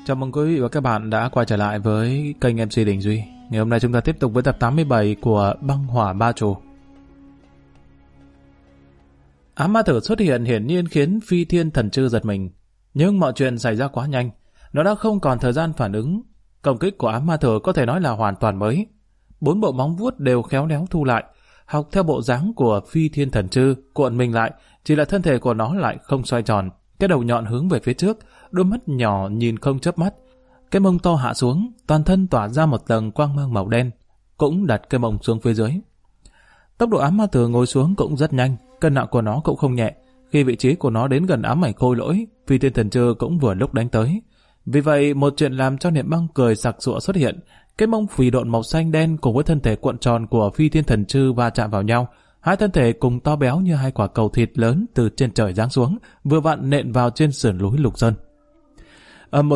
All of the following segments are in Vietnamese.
Chào mừng quý vị và các bạn đã quay trở lại với kênh MC Đình Duy. Ngày hôm nay chúng ta tiếp tục với tập 87 của Băng Hỏa Ba Trù. Ám ma thử xuất hiện hiển nhiên khiến Phi Thiên Thần Trư giật mình. Nhưng mọi chuyện xảy ra quá nhanh. Nó đã không còn thời gian phản ứng. Công kích của ám ma thử có thể nói là hoàn toàn mới. 4 bộ móng vuốt đều khéo léo thu lại, học theo bộ dáng của Phi Thiên Thần Trư, cuộn mình lại, chỉ là thân thể của nó lại không xoay tròn. Cái đầu nhọn hướng về phía trước, đôi mắt nhỏ nhìn không chớp mắt. Cái mông to hạ xuống, toàn thân tỏa ra một tầng quang mang màu đen, cũng đặt cái mông xuống phía dưới. Tốc độ ám ma thử ngồi xuống cũng rất nhanh, cân nặng của nó cũng không nhẹ. Khi vị trí của nó đến gần ám ảnh khôi lỗi, Phi Thiên Thần Trư cũng vừa lúc đánh tới. Vì vậy, một chuyện làm cho Niệm Băng cười sặc sụa xuất hiện. Cái mông phì độn màu xanh đen cùng với thân thể cuộn tròn của Phi Thiên Thần Trư va chạm vào nhau. Hai thân thể cùng to béo như hai quả cầu thịt lớn từ trên trời giáng xuống, vừa vặn nện vào trên sườn núi Lục Sơn. Một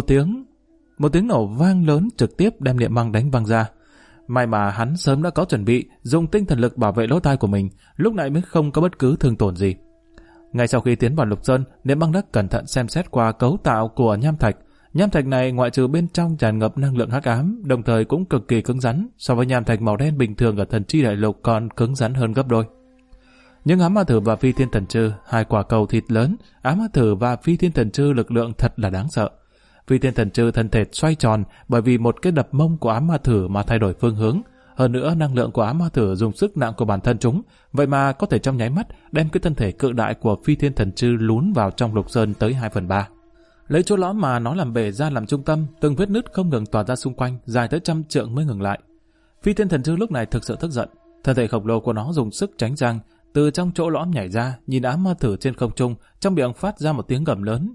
tiếng nổ vang lớn trực tiếp đem Niệm Băng đánh văng ra. May mà hắn sớm đã có chuẩn bị, dùng tinh thần lực bảo vệ lỗ tai của mình, lúc này mới không có bất cứ thương tổn gì. Ngay sau khi tiến vào Lục Sơn, Niệm Băng đã cẩn thận xem xét qua cấu tạo của nham thạch. Nham thạch này ngoại trừ bên trong tràn ngập năng lượng hắc ám, đồng thời cũng cực kỳ cứng rắn, so với nham thạch màu đen bình thường ở Thần Chi Đại Lục còn cứng rắn hơn gấp đôi. Nhưng ám ma thử và Phi Thiên Thần Trư, hai quả cầu thịt lớn, ám ma thử và Phi Thiên Thần Trư lực lượng thật là đáng sợ. Phi Thiên Thần Trư thân thể xoay tròn bởi vì một cái đập mông của ám ma thử mà thay đổi phương hướng. Hơn nữa năng lượng của ám ma thử dùng sức nặng của bản thân chúng, vậy mà có thể trong nháy mắt đem cái thân thể cự đại của Phi Thiên Thần Trư lún vào trong Lục Sơn tới 2/3. Lấy chỗ lõm mà nó làm bể ra làm trung tâm, từng vết nứt không ngừng tỏa ra xung quanh, dài tới 100 trượng mới ngừng lại. Phi Thiên Thần Trư lúc này thực sự tức giận, thân thể khổng lồ của nó dùng sức tránh răng, từ trong chỗ lõm nhảy ra, nhìn ám ma thử trên không trung, trong miệng phát ra một tiếng gầm lớn.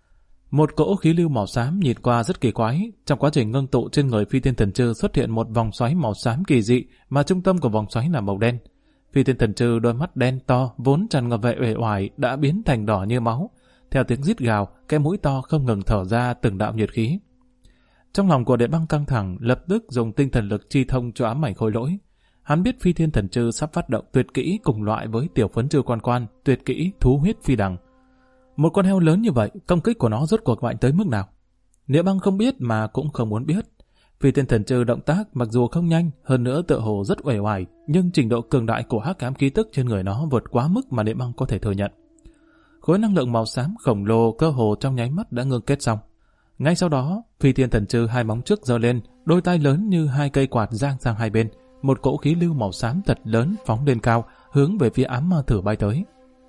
Một cỗ khí lưu màu xám nhìn qua rất kỳ quái, trong quá trình ngưng tụ trên người Phi Thiên Thần Trư xuất hiện một vòng xoáy màu xám kỳ dị, mà trung tâm của vòng xoáy là màu đen. Phi Thiên Thần Trư đôi mắt đen to, vốn tràn ngập vẻ uể oải đã biến thành đỏ như máu. Theo tiếng rít gào, cái mũi to không ngừng thở ra từng đạo nhiệt khí. Trong lòng của Niệm Băng căng thẳng, lập tức dùng tinh thần lực chi thông cho ám ảnh khôi lỗi. Hắn biết Phi Thiên Thần Trư sắp phát động tuyệt kỹ cùng loại với Tiểu Phấn Trư Quan Quan, tuyệt kỹ Thú Huyết Phi Đằng. Một con heo lớn như vậy, công kích của nó rốt cuộc mạnh tới mức nào? Niệm Băng không biết mà cũng không muốn biết. Phi Thiên Thần Trư động tác mặc dù không nhanh, hơn nữa tựa hồ rất uể oải, nhưng trình độ cường đại của hắc ám khí tức trên người nó vượt quá mức mà Niệm Băng có thể thừa nhận. Khối năng lượng màu xám khổng lồ cơ hồ trong nháy mắt đã ngưng kết xong. Ngay sau đó, Phi Thiên Thần Trư hai móng trước giơ lên, đôi tai lớn như hai cây quạt giang sang hai bên, một cỗ khí lưu màu xám thật lớn phóng lên cao, hướng về phía ám ma thử bay tới.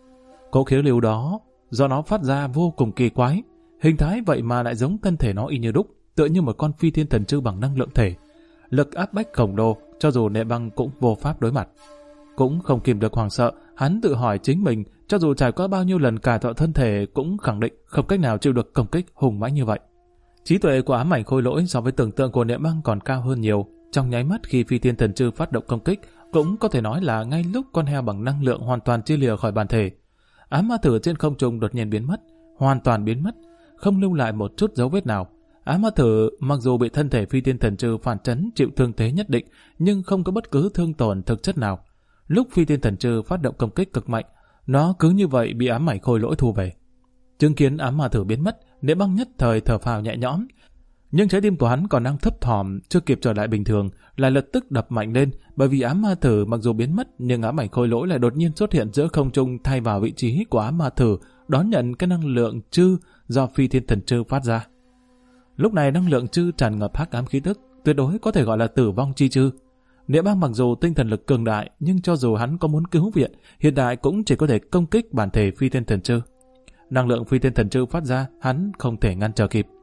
Cỗ khí lưu đó, do nó phát ra vô cùng kỳ quái, hình thái vậy mà lại giống thân thể nó y như đúc, tựa như một con Phi Thiên Thần Trư bằng năng lượng thể. Lực áp bách khổng lồ, cho dù Niệm Băng cũng vô pháp đối mặt. Cũng không kìm được hoảng sợ, hắn tự hỏi chính mình, cho dù trải qua bao nhiêu lần cải tạo thân thể cũng khẳng định không cách nào chịu được công kích hùng mãnh như vậy. Trí tuệ của ám ảnh khôi lỗi so với tưởng tượng của Niệm Băng còn cao hơn nhiều. Trong nháy mắt khi Phi Thiên Thần Trư phát động công kích, cũng có thể nói là ngay lúc con heo bằng năng lượng hoàn toàn chia lìa khỏi bản thể. Ám ma thử trên không trung đột nhiên biến mất, hoàn toàn biến mất, không lưu lại một chút dấu vết nào. Ám ma thử mặc dù bị thân thể Phi Thiên Thần Trư phản chấn chịu thương thế nhất định, nhưng không có bất cứ thương tổn thực chất nào. Lúc Phi Thiên Thần Trư phát động công kích cực mạnh, nó cứ như vậy bị ám ảnh khôi lỗi thu về. Chứng kiến ám ma thử biến mất, Niệm Băng nhất thời thở phào nhẹ nhõm. Nhưng trái tim của hắn còn đang thấp thỏm, chưa kịp trở lại bình thường, lại lập tức đập mạnh lên, bởi vì ám ma thử mặc dù biến mất, nhưng ám ảnh khôi lỗi lại đột nhiên xuất hiện giữa không trung thay vào vị trí của ám ma thử, đón nhận cái năng lượng chư do Phi Thiên Thần Trư phát ra. Lúc này năng lượng chư tràn ngập hắc ám khí tức, tuyệt đối có thể gọi là tử vong chi chư. Niệm Băng mặc dù tinh thần lực cường đại, nhưng cho dù hắn có muốn cứu viện, hiện tại cũng chỉ có thể công kích bản thể Phi Thiên Thần Trư. Năng lượng Phi Thiên Thần Trư phát ra, hắn không thể ngăn trở kịp.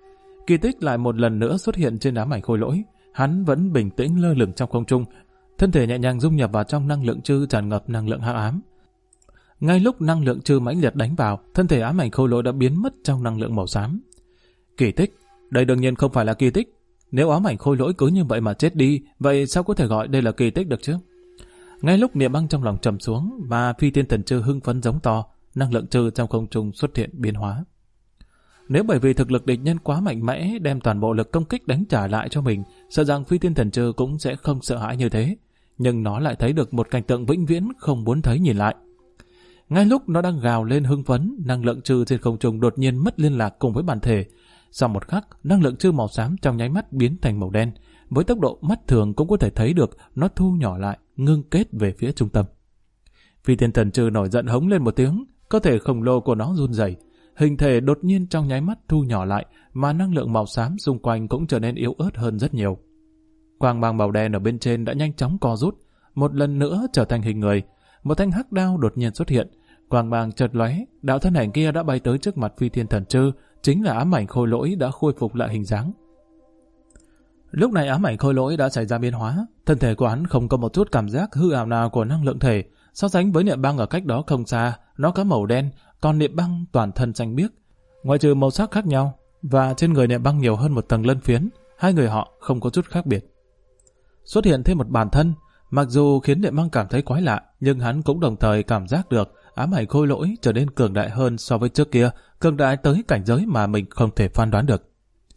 Kỳ tích lại một lần nữa xuất hiện trên ám ảnh khôi lỗi, hắn vẫn bình tĩnh lơ lửng trong không trung, thân thể nhẹ nhàng dung nhập vào trong năng lượng chư tràn ngập năng lượng hắc ám. Ngay lúc năng lượng chư mãnh liệt đánh vào, thân thể ám ảnh khôi lỗi đã biến mất trong năng lượng màu xám. Kỳ tích, đây đương nhiên không phải là kỳ tích. Nếu ám ảnh khôi lỗi cứ như vậy mà chết đi, vậy sao có thể gọi đây là kỳ tích được chứ? Ngay lúc Niệm Băng trong lòng trầm xuống và Phi Thiên Thần Trư hưng phấn giống to, năng lượng chư trong không trung xuất hiện biến hóa. Nếu bởi vì thực lực địch nhân quá mạnh mẽ đem toàn bộ lực công kích đánh trả lại cho mình, sợ rằng Phi Thiên Thần Trư cũng sẽ không sợ hãi như thế. Nhưng nó lại thấy được một cảnh tượng vĩnh viễn không muốn thấy nhìn lại. Ngay lúc nó đang gào lên hưng phấn, năng lượng chư trên không trung đột nhiên mất liên lạc cùng với bản thể. Sau một khắc, năng lượng chư màu xám trong nháy mắt biến thành màu đen. Với tốc độ mắt thường cũng có thể thấy được, nó thu nhỏ lại, ngưng kết về phía trung tâm. Phi Thiên Thần Trư nổi giận hống lên một tiếng, cơ thể khổng lồ của nó run rẩy, hình thể đột nhiên trong nháy mắt thu nhỏ lại, mà năng lượng màu xám xung quanh cũng trở nên yếu ớt hơn rất nhiều. Quang mang màu đen ở bên trên đã nhanh chóng co rút, một lần nữa trở thành hình người. Một thanh hắc đao đột nhiên xuất hiện, quang mang chợt lóe, đạo thân ảnh kia đã bay tới trước mặt Phi Thiên Thần Trư, chính là ám ảnh khôi lỗi đã khôi phục lại hình dáng. Lúc này ám ảnh khôi lỗi đã xảy ra biến hóa, thân thể của hắn không có một chút cảm giác hư ảo nào của năng lượng thể. So sánh với niệm băng ở cách đó không xa, nó có màu đen, còn niệm băng toàn thân xanh biếc. Ngoại trừ màu sắc khác nhau, và trên người niệm băng nhiều hơn một tầng lân phiến, hai người họ không có chút khác biệt. Xuất hiện thêm một bản thân, mặc dù khiến niệm băng cảm thấy quái lạ, nhưng hắn cũng đồng thời cảm giác được ám ảnh khôi lỗi trở nên cường đại hơn so với trước kia, cường đại tới cảnh giới mà mình không thể phán đoán được.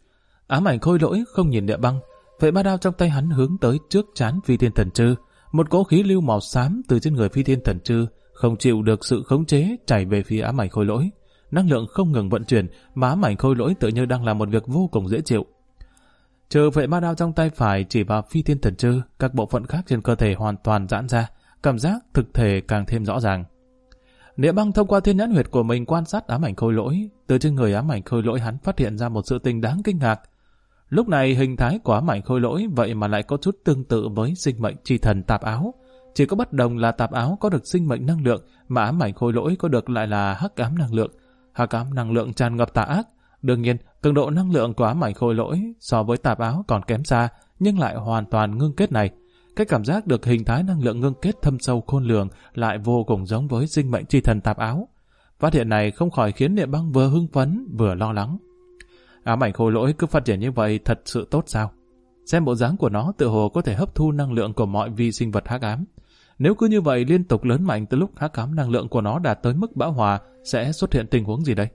Ám ảnh khôi lỗi không nhìn niệm băng, vệ ma đao trong tay hắn hướng tới trước trán Phi Thiên Thần Trư. Một cỗ khí lưu màu xám từ trên người Phi Thiên Thần Trư không chịu được sự khống chế chảy về phía ám ảnh khôi lỗi. Năng lượng không ngừng vận chuyển, mà ám ảnh khôi lỗi tự như đang làm một việc vô cùng dễ chịu. Chờ vệ ma đao trong tay phải chỉ vào Phi Thiên Thần Trư, các bộ phận khác trên cơ thể hoàn toàn giãn ra, cảm giác thực thể càng thêm rõ ràng. Niệm băng thông qua thiên nhãn huyệt của mình quan sát ám ảnh khôi lỗi, từ trên người ám ảnh khôi lỗi hắn phát hiện ra một sự tình đáng kinh ngạc. Lúc này hình thái của ám ảnh khôi lỗi vậy mà lại có chút tương tự với sinh mệnh chi thần tạp áo. Chỉ có bất đồng là tạp áo có được sinh mệnh năng lượng, mà ám ảnh khôi lỗi có được lại là hắc ám năng lượng. Hắc ám năng lượng tràn ngập tà ác. Đương nhiên, cường độ năng lượng của ám ảnh khôi lỗi so với tạp áo còn kém xa, nhưng lại hoàn toàn ngưng kết này. Cái cảm giác được hình thái năng lượng ngưng kết thâm sâu khôn lường lại vô cùng giống với sinh mệnh chi thần tạp áo. Phát hiện này không khỏi khiến Niệm Băng vừa hưng phấn vừa lo lắng. Ám ảnh khôi lỗi cứ phát triển như vậy thật sự tốt sao? Xem bộ dáng của nó tựa hồ có thể hấp thu năng lượng của mọi vi sinh vật hắc ám. Nếu cứ như vậy liên tục lớn mạnh tới lúc hắc ám năng lượng của nó đạt tới mức bão hòa, sẽ xuất hiện tình huống gì đây?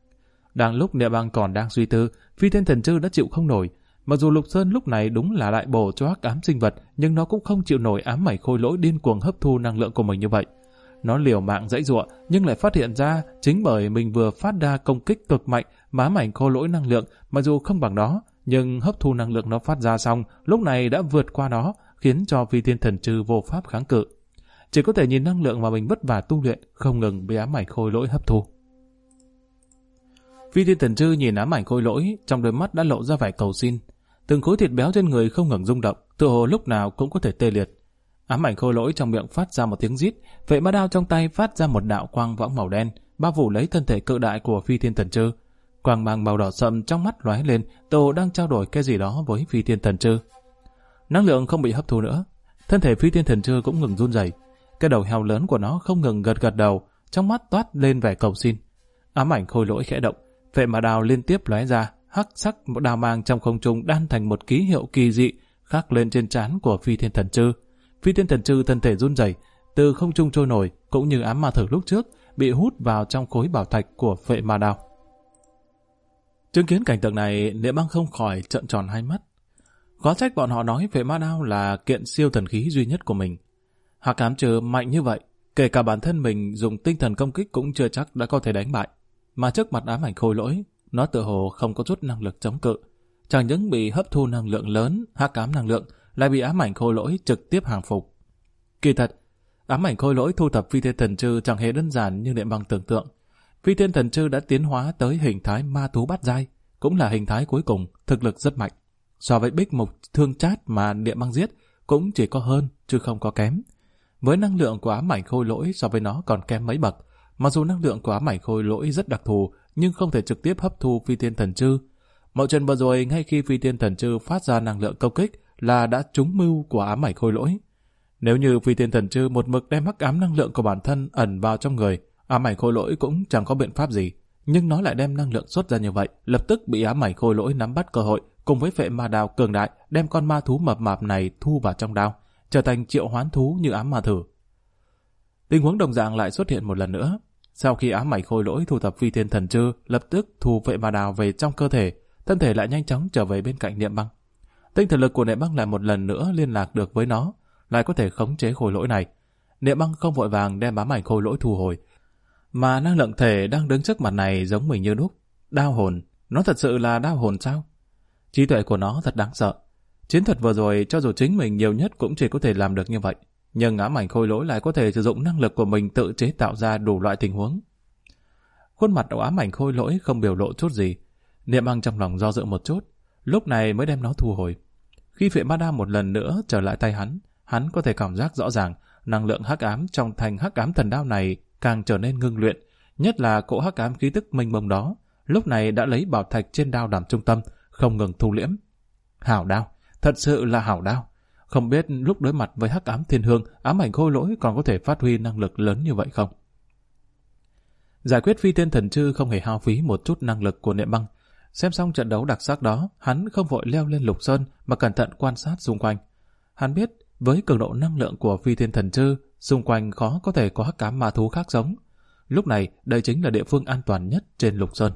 Đang lúc Niệm Băng còn đang suy tư, Phi Thiên Thần Trư đã chịu không nổi. Mặc dù Lục Sơn lúc này đúng là đại bổ cho hắc ám sinh vật, nhưng nó cũng không chịu nổi ám ảnh khôi lỗi điên cuồng hấp thu năng lượng của mình như vậy. Nó liều mạng giãy giụa, nhưng lại phát hiện ra chính bởi mình vừa phát ra công kích cực mạnh, mà ám ảnh khôi lỗi năng lượng, mặc dù không bằng nó, nhưng hấp thu năng lượng nó phát ra xong, lúc này đã vượt qua nó, khiến cho Phi Thiên Thần Trư vô pháp kháng cự. Chỉ có thể nhìn năng lượng mà mình vất vả tu luyện, không ngừng bị ám ảnh khôi lỗi hấp thu. Phi Thiên Thần Trư nhìn ám ảnh khôi lỗi, trong đôi mắt đã lộ ra vẻ cầu xin. Từng khối thịt béo trên người không ngừng rung động, tựa hồ lúc nào cũng có thể tê liệt. Ám ảnh khôi lỗi trong miệng phát ra một tiếng rít, vệ ma đao trong tay phát ra một đạo quang võng màu đen, bao phủ lấy thân thể cự đại của Phi Thiên Thần Trư. Quang mang màu đỏ sậm trong mắt lóe lên, tựa hồ đang trao đổi cái gì đó với Phi Thiên Thần Trư. Năng lượng không bị hấp thu nữa, thân thể Phi Thiên Thần Trư cũng ngừng run rẩy. Cái đầu heo lớn của nó không ngừng gật gật đầu, trong mắt toát lên vẻ cầu xin. Ám ảnh khôi lỗi khẽ động, vệ ma đao liên tiếp lóe ra, hắc sắc một đao mang trong không trung đan thành một ký hiệu kỳ dị khắc lên trên trán của Phi Thiên Thần Trư. Phi Thiên Thần Trư thân thể run rẩy, từ không trung trôi nổi, cũng như ám ma thử lúc trước, bị hút vào trong khối bảo thạch của vệ ma đao. Chứng kiến cảnh tượng này, Niệm Băng không khỏi trợn tròn hai mắt. Khó trách bọn họ nói vệ ma đao là kiện siêu thần khí duy nhất của mình. Hắc ám trừ mạnh như vậy, kể cả bản thân mình dùng tinh thần công kích cũng chưa chắc đã có thể đánh bại. Mà trước mặt ám ảnh khôi lỗi, nó tựa hồ không có chút năng lực chống cự. Chẳng những bị hấp thu năng lượng lớn, hắc ám năng lượng, lại bị ám ảnh khôi lỗi trực tiếp hàng phục. Kỳ thật, ám ảnh khôi lỗi thu thập Phi Thiên Thần Trư chẳng hề đơn giản như Niệm Băng tưởng tượng. Phi Thiên Thần Trư đã tiến hóa tới hình thái ma thú bát giai, cũng là hình thái cuối cùng, thực lực rất mạnh. So với Bích Mục Thương Chát mà Niệm Băng giết, cũng chỉ có hơn chứ không có kém. Với năng lượng của ám ảnh khôi lỗi so với nó còn kém mấy bậc. Mặc dù năng lượng của ám ảnh khôi lỗi rất đặc thù, nhưng không thể trực tiếp hấp thu Phi Thiên Thần Trư. Mọi chuyện vừa rồi, ngay khi Phi Thiên Thần Trư phát ra năng lượng công kích là đã trúng mưu của ám ảnh khôi lỗi. Nếu như Phi Thiên Thần Trư một mực đem hắc ám năng lượng của bản thân ẩn vào trong người, ám ảnh khôi lỗi cũng chẳng có biện pháp gì. Nhưng nó lại đem năng lượng xuất ra như vậy, lập tức bị ám ảnh khôi lỗi nắm bắt cơ hội, cùng với vệ ma đao cường đại đem con ma thú mập mạp này thu vào trong đao, trở thành triệu hoán thú như ám ma thử. Tình huống đồng dạng lại xuất hiện một lần nữa. Sau khi ám ảnh khôi lỗi thu thập Phi Thiên Thần Trư, lập tức thu vệ ma đao về trong cơ thể, thân thể lại nhanh chóng trở về bên cạnh Niệm Băng. Tinh thần lực của Niệm Băng lại một lần nữa liên lạc được với nó, lại có thể khống chế khôi lỗi này. Niệm Băng không vội vàng đem ám ảnh khôi lỗi thu hồi, mà năng lượng thể đang đứng trước mặt này giống mình như đúc. Đao hồn, Nó thật sự là đao hồn sao? Trí tuệ của nó thật đáng sợ. Chiến thuật vừa rồi cho dù chính mình nhiều nhất cũng chỉ có thể làm được như vậy. Nhưng ám ảnh khôi lỗi lại có thể sử dụng năng lực của mình tự chế tạo ra đủ loại tình huống. Khuôn mặt của ám ảnh khôi lỗi không biểu lộ chút gì. Niệm Băng trong lòng do dự một chút, lúc này mới đem nó thu hồi. Khi phệ ma đao một lần nữa trở lại tay hắn có thể cảm giác rõ ràng năng lượng hắc ám trong thanh hắc ám thần đao này càng trở nên ngưng luyện, nhất là cỗ hắc ám khí tức mênh mông đó, lúc này đã lấy bảo thạch trên đao làm trung tâm, không ngừng thu liễm. Hảo đao, thật sự là hảo đao. Không biết lúc đối mặt với hắc ám thiên hương, ám ảnh khôi lỗi còn có thể phát huy năng lực lớn như vậy không? Giải quyết phi thiên thần chư không hề hao phí một chút năng lực của Niệm Băng. Xem xong trận đấu đặc sắc đó, hắn không vội leo lên Lục Sơn mà cẩn thận quan sát xung quanh. Hắn biết với cường độ năng lượng của phi thiên thần chư, xung quanh khó có thể có hắc ám ma thú khác sống. Lúc này, đây chính là địa phương an toàn nhất trên Lục Sơn.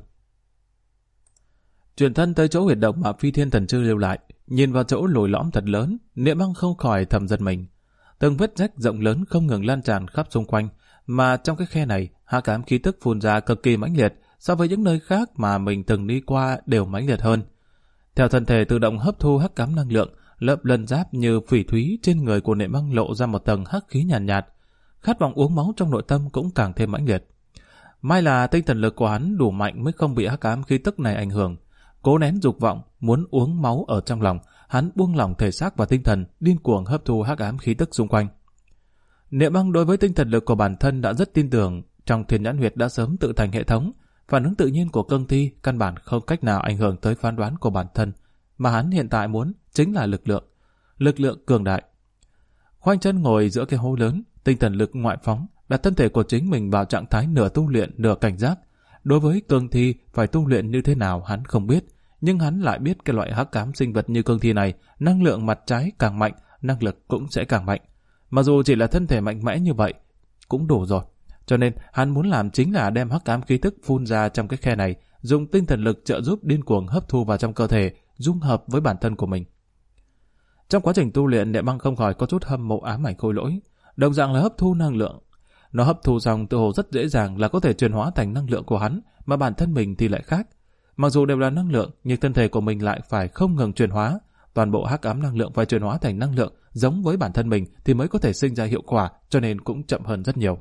Chuyển thân tới chỗ huyệt động mà phi thiên thần chư lưu lại, nhìn vào chỗ lồi lõm thật lớn, Niệm Băng không khỏi thầm giật mình. Từng vết rách rộng lớn không ngừng lan tràn khắp xung quanh, mà trong cái khe này, hắc ám khí tức phun ra cực kỳ mãnh liệt, so với những nơi khác mà mình từng đi qua đều mãnh liệt hơn. Theo thân thể tự động hấp thu hắc ám năng lượng, lớp lân giáp như phỉ thúy trên người của Niệm Băng lộ ra một tầng hắc khí nhàn nhạt. Khát vọng uống máu trong nội tâm cũng càng thêm mãnh liệt. May là tinh thần lực của hắn đủ mạnh mới không bị hắc ám khí tức này ảnh hưởng. Cố nén dục vọng muốn uống máu ở trong lòng, hắn buông lỏng thể xác và tinh thần, điên cuồng hấp thu hắc ám khí tức xung quanh. Niệm Băng đối với tinh thần lực của bản thân đã rất tin tưởng, trong Thiên Nhãn Huyệt đã sớm tự thành hệ thống, phản ứng tự nhiên của cương thi căn bản không cách nào ảnh hưởng tới phán đoán của bản thân, mà hắn hiện tại muốn chính là lực lượng cường đại. Khoanh chân ngồi giữa cái hố lớn, tinh thần lực ngoại phóng, đặt thân thể của chính mình vào trạng thái nửa tu luyện nửa cảnh giác. Đối với cương thi phải tu luyện như thế nào hắn không biết, nhưng hắn lại biết cái loại hắc ám sinh vật như cương thi này, năng lượng mặt trái càng mạnh, năng lực cũng sẽ càng mạnh. Mặc dù chỉ là thân thể mạnh mẽ như vậy cũng đủ rồi. Cho nên hắn muốn làm chính là đem hắc ám khí tức phun ra trong cái khe này, dùng tinh thần lực trợ giúp điên cuồng hấp thu vào trong cơ thể, dung hợp với bản thân của mình. Trong quá trình tu luyện, Niệm Băng không khỏi có chút hâm mộ ám ảnh khôi lỗi, đồng dạng là hấp thu năng lượng. Nó hấp thu xong tự hồ rất dễ dàng là có thể chuyển hóa thành năng lượng của hắn, mà bản thân mình thì lại khác. Mặc dù đều là năng lượng, nhưng thân thể của mình lại phải không ngừng chuyển hóa. Toàn bộ hắc ám năng lượng phải chuyển hóa thành năng lượng giống với bản thân mình thì mới có thể sinh ra hiệu quả, cho nên cũng chậm hơn rất nhiều.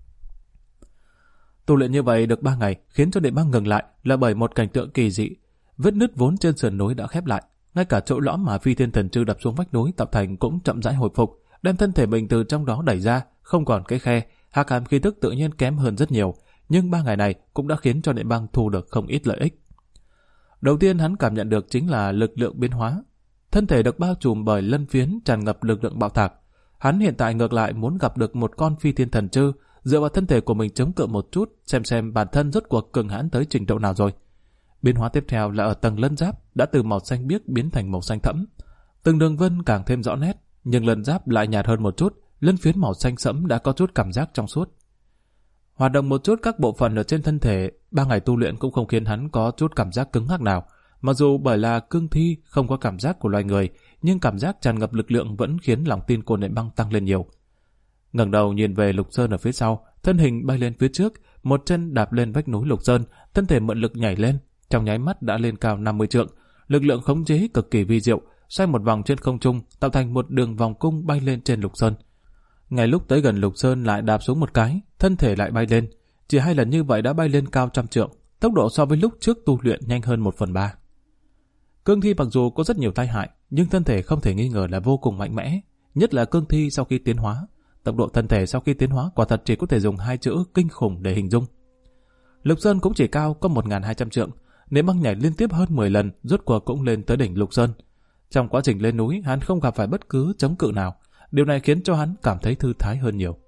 Tu luyện như vậy được 3 ngày, khiến cho Niệm Băng ngừng lại là bởi một cảnh tượng kỳ dị. Vết nứt vốn trên sườn núi đã khép lại, ngay cả chỗ lõm mà phi thiên thần chư đập xuống vách núi tạo thành cũng chậm rãi hồi phục, đem thân thể mình từ trong đó đẩy ra, không còn cái khe. Hắc ám khí tức tự nhiên kém hơn rất nhiều, nhưng 3 ngày này cũng đã khiến cho Niệm Băng thu được không ít lợi ích. Đầu tiên hắn cảm nhận được chính là lực lượng biến hóa. Thân thể được bao trùm bởi lân phiến tràn ngập lực lượng bạo tạc. Hắn hiện tại ngược lại muốn gặp được một con phi thiên thần chư, dựa vào thân thể của mình chống cự một chút, xem bản thân rốt cuộc cường hãn tới trình độ nào rồi. Biến hóa tiếp theo là ở tầng lân giáp đã từ màu xanh biếc biến thành màu xanh thẫm. Từng đường vân càng thêm rõ nét, nhưng lân giáp lại nhạt hơn một chút, lân phiến màu xanh sẫm đã có chút cảm giác trong suốt. Hoạt động một chút các bộ phận ở trên thân thể, 3 ngày tu luyện cũng không khiến hắn có chút cảm giác cứng ngắc nào. Mặc dù bởi là cương thi không có cảm giác của loài người, nhưng cảm giác tràn ngập lực lượng vẫn khiến lòng tin của Niệm Băng tăng lên nhiều. Ngẩng đầu nhìn về Lục Sơn ở phía sau, thân hình bay lên phía trước, một chân đạp lên vách núi Lục Sơn, thân thể mượn lực nhảy lên, trong nháy mắt đã lên cao 50 trượng, lực lượng khống chế cực kỳ vi diệu, xoay một vòng trên không trung, tạo thành một đường vòng cung bay lên trên Lục Sơn. Ngay lúc tới gần Lục Sơn lại đạp xuống một cái, thân thể lại bay lên, chỉ 2 lần như vậy đã bay lên cao 100 trượng, tốc độ so với lúc trước tu luyện nhanh hơn 1/3. Cương thi mặc dù có rất nhiều tai hại, nhưng thân thể không thể nghi ngờ là vô cùng mạnh mẽ, nhất là cương thi sau khi tiến hóa. Tốc độ thân thể sau khi tiến hóa quả thật chỉ có thể dùng 2 chữ kinh khủng để hình dung. Lục Sơn cũng chỉ cao có 1.200 trượng, Niệm Băng nhảy liên tiếp hơn 10 lần, rốt cuộc cũng lên tới đỉnh Lục Sơn. Trong quá trình lên núi, hắn không gặp phải bất cứ chống cự nào, điều này khiến cho hắn cảm thấy thư thái hơn nhiều.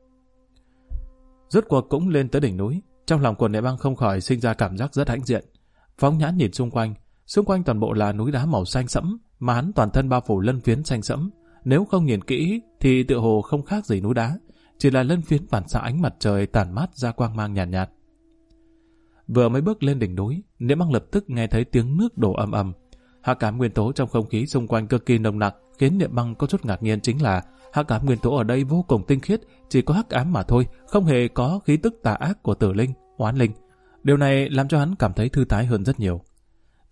Rốt cuộc cũng lên tới đỉnh núi, trong lòng của Niệm Băng không khỏi sinh ra cảm giác rất hãnh diện. Phóng nhãn nhìn xung quanh toàn bộ là núi đá màu xanh sẫm, mà hắn toàn thân bao phủ lân phiến xanh sẫm. Nếu không nhìn kỹ thì tựa hồ không khác gì núi đá, chỉ là lân phiến phản xạ ánh mặt trời tản mát ra quang mang nhàn nhạt. Vừa mới bước lên đỉnh núi, Niệm Băng lập tức nghe thấy tiếng nước đổ ầm ầm. Hắc ám nguyên tố trong không khí xung quanh cực kỳ nồng nặc, khiến Niệm Băng có chút ngạc nhiên chính là hắc ám nguyên tố ở đây vô cùng tinh khiết, chỉ có hắc ám mà thôi, không hề có khí tức tà ác của tử linh, oán linh. Điều này làm cho hắn cảm thấy thư thái hơn rất nhiều.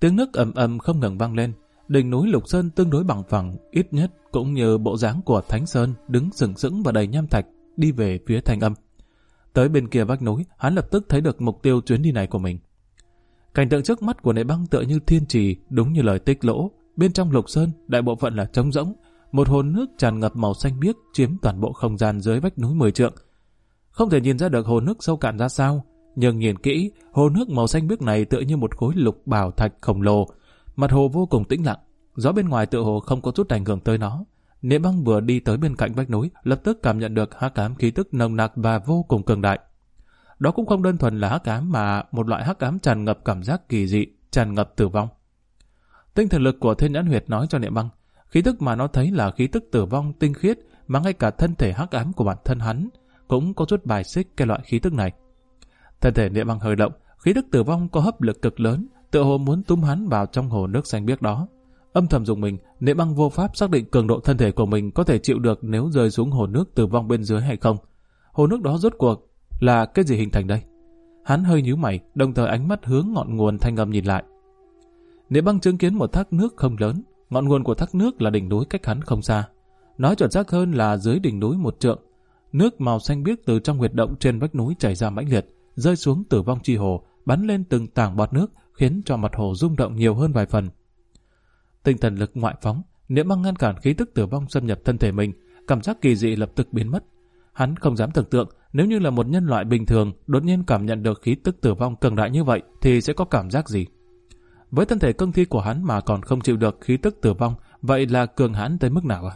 Tiếng nước ầm ầm không ngừng vang lên. Đỉnh núi Lục Sơn tương đối bằng phẳng, ít nhất cũng như bộ dáng của Thánh Sơn, đứng sừng sững và đầy nham thạch, đi về phía thanh âm. Tới bên kia vách núi, hắn lập tức thấy được mục tiêu chuyến đi này của mình. Cảnh tượng trước mắt của Nệ Băng tựa như thiên trì, đúng như lời Tích Lỗ. Bên trong Lục Sơn, đại bộ phận là trống rỗng, một hồ nước tràn ngập màu xanh biếc chiếm toàn bộ không gian dưới vách núi 10 trượng. Không thể nhìn ra được hồ nước sâu cạn ra sao, nhưng nhìn kỹ, hồ nước màu xanh biếc này tựa như một khối lục bảo thạch khổng lồ. Mặt hồ vô cùng tĩnh lặng, gió bên ngoài tựa hồ không có chút ảnh hưởng tới nó. Nệ Băng vừa đi tới bên cạnh vách núi, lập tức cảm nhận được hắc ám khí tức nồng nặc và vô cùng cường đại. Đó cũng không đơn thuần là hắc ám mà một loại hắc ám tràn ngập cảm giác kỳ dị, tràn ngập tử vong. Tinh thần lực của Thiên Nhãn Huyệt nói cho Nệ Băng, khí tức mà nó thấy là khí tức tử vong tinh khiết, mà ngay cả thân thể hắc ám của bản thân hắn cũng có chút bài xích cái loại khí tức này. Thân thể Nệ Băng hơi động, khí tức tử vong có hấp lực cực lớn, tựa hồ muốn túm hắn vào trong hồ nước xanh biếc đó. Âm thầm dùng mình, Nệ Băng vô pháp xác định cường độ thân thể của mình có thể chịu được nếu rơi xuống hồ nước tử vong bên dưới hay không. Hồ nước đó rốt cuộc là cái gì hình thành đây? Hắn hơi nhíu mày, đồng thời ánh mắt hướng ngọn nguồn thanh âm nhìn lại. Nệ Băng chứng kiến một thác nước không lớn, ngọn nguồn của thác nước là đỉnh núi cách hắn không xa. Nói chuẩn xác hơn là dưới đỉnh núi 1 trượng. Nước màu xanh biếc từ trong huyệt động trên vách núi chảy ra mãnh liệt, rơi xuống tử vong chi hồ, bắn lên từng tảng bọt nước, khiến cho mặt hồ rung động nhiều hơn vài phần. Tinh thần lực ngoại phóng, Nệ Băng ngăn cản khí tức tử vong xâm nhập thân thể mình, cảm giác kỳ dị lập tức biến mất. Hắn không dám tưởng tượng nếu như là một nhân loại bình thường đột nhiên cảm nhận được khí tức tử vong cường đại như vậy thì sẽ có cảm giác gì. Với thân thể cương thi của hắn mà còn không chịu được khí tức tử vong, vậy là cường hãn tới mức nào à?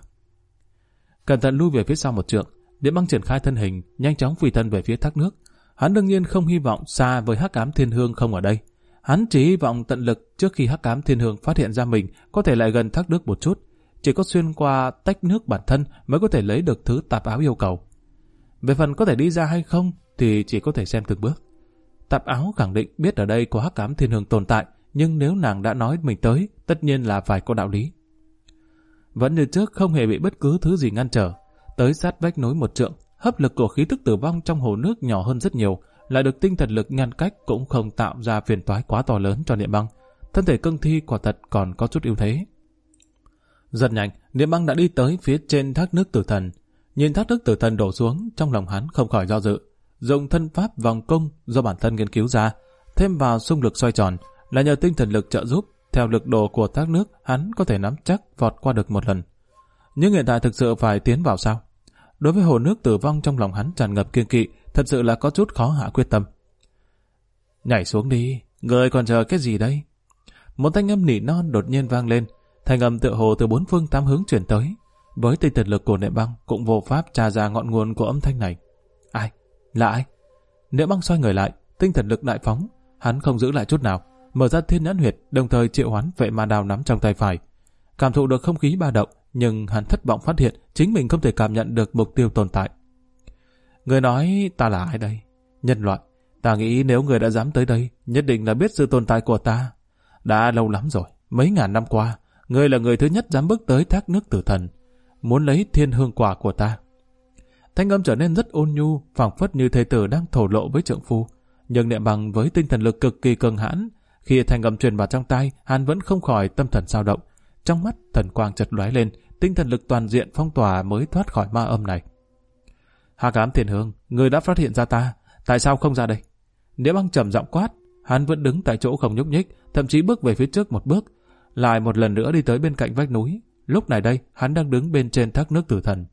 Cẩn thận lui về phía sau 1 trượng, Nệ Băng triển khai thân hình, nhanh chóng phi thân về phía thác nước. Hắn đương nhiên không hy vọng xa với hắc ám thiên hương không ở đây. Hắn chỉ hy vọng tận lực trước khi hắc ám thiên hương phát hiện ra mình có thể lại gần thác nước một chút. Chỉ có xuyên qua tách nước bản thân mới có thể lấy được thứ tạp áo yêu cầu. Về phần có thể đi ra hay không thì chỉ có thể xem từng bước. Tạp áo khẳng định biết ở đây có hắc ám thiên hương tồn tại, nhưng nếu nàng đã nói mình tới, tất nhiên là phải có đạo lý. Vẫn như trước không hề bị bất cứ thứ gì ngăn trở. Tới sát vách núi 1 trượng, hấp lực của khí tức tử vong trong hồ nước nhỏ hơn rất nhiều, lại được tinh thần lực ngăn cách cũng không tạo ra phiền toái quá to lớn cho Nệ Băng. Thân thể cương thi quả thật còn có chút ưu thế. Rất nhanh, Nệ Băng đã đi tới phía trên thác nước tử thần. Nhìn thác nước tử thần đổ xuống, trong lòng hắn không khỏi do dự. Dùng thân pháp vòng cung do bản thân nghiên cứu ra, thêm vào xung lực xoay tròn, là nhờ tinh thần lực trợ giúp. Theo lực độ của thác nước, hắn có thể nắm chắc vọt qua được một lần. Nhưng hiện tại thực sự phải tiến vào sao? Đối với hồ nước tử vong trong lòng hắn tràn ngập kiêng kỵ, thật sự là có chút khó hạ quyết tâm. Nhảy xuống đi, người còn chờ cái gì đây? Một thanh âm nỉ non đột nhiên vang lên, thanh âm tựa hồ từ 4 phương 8 hướng chuyển tới. Với tinh thần lực của Nệ Băng cũng vô pháp tra ra ngọn nguồn của âm thanh này. Ai? Là ai? Nệ Băng xoay người lại, tinh thần lực đại phóng, hắn không giữ lại chút nào, mở ra Thiên Nhãn Huyệt, đồng thời triệu hoán vệ ma đao nắm trong tay phải. Cảm thụ được không khí ba động, nhưng hắn thất vọng phát hiện chính mình không thể cảm nhận được mục tiêu tồn tại. Người nói ta là ai đây? Nhân loại. Ta nghĩ nếu người đã dám tới đây, nhất định là biết sự tồn tại của ta. Đã lâu lắm rồi, mấy ngàn năm qua, người là người thứ nhất dám bước tới thác nước tử thần, muốn lấy thiên hương quả của ta. Thanh âm trở nên rất ôn nhu, phảng phất như thê tử đang thổ lộ với trượng phu. Nhưng Nệ Băng với tinh thần lực cực kỳ cường hãn, khi thanh âm truyền vào trong tai, hắn vẫn không khỏi tâm thần dao động. Trong mắt thần quang chợt lóe lên, tinh thần lực toàn diện phong tỏa mới thoát khỏi ma âm này. Hắc ám thiên hương, người đã phát hiện ra ta, tại sao không ra đây? Nệ Băng trầm giọng quát, hắn vẫn đứng tại chỗ không nhúc nhích, thậm chí bước về phía trước một bước, lại một lần nữa đi tới bên cạnh vách núi. Lúc này đây, hắn đang đứng bên trên thác nước tử thần.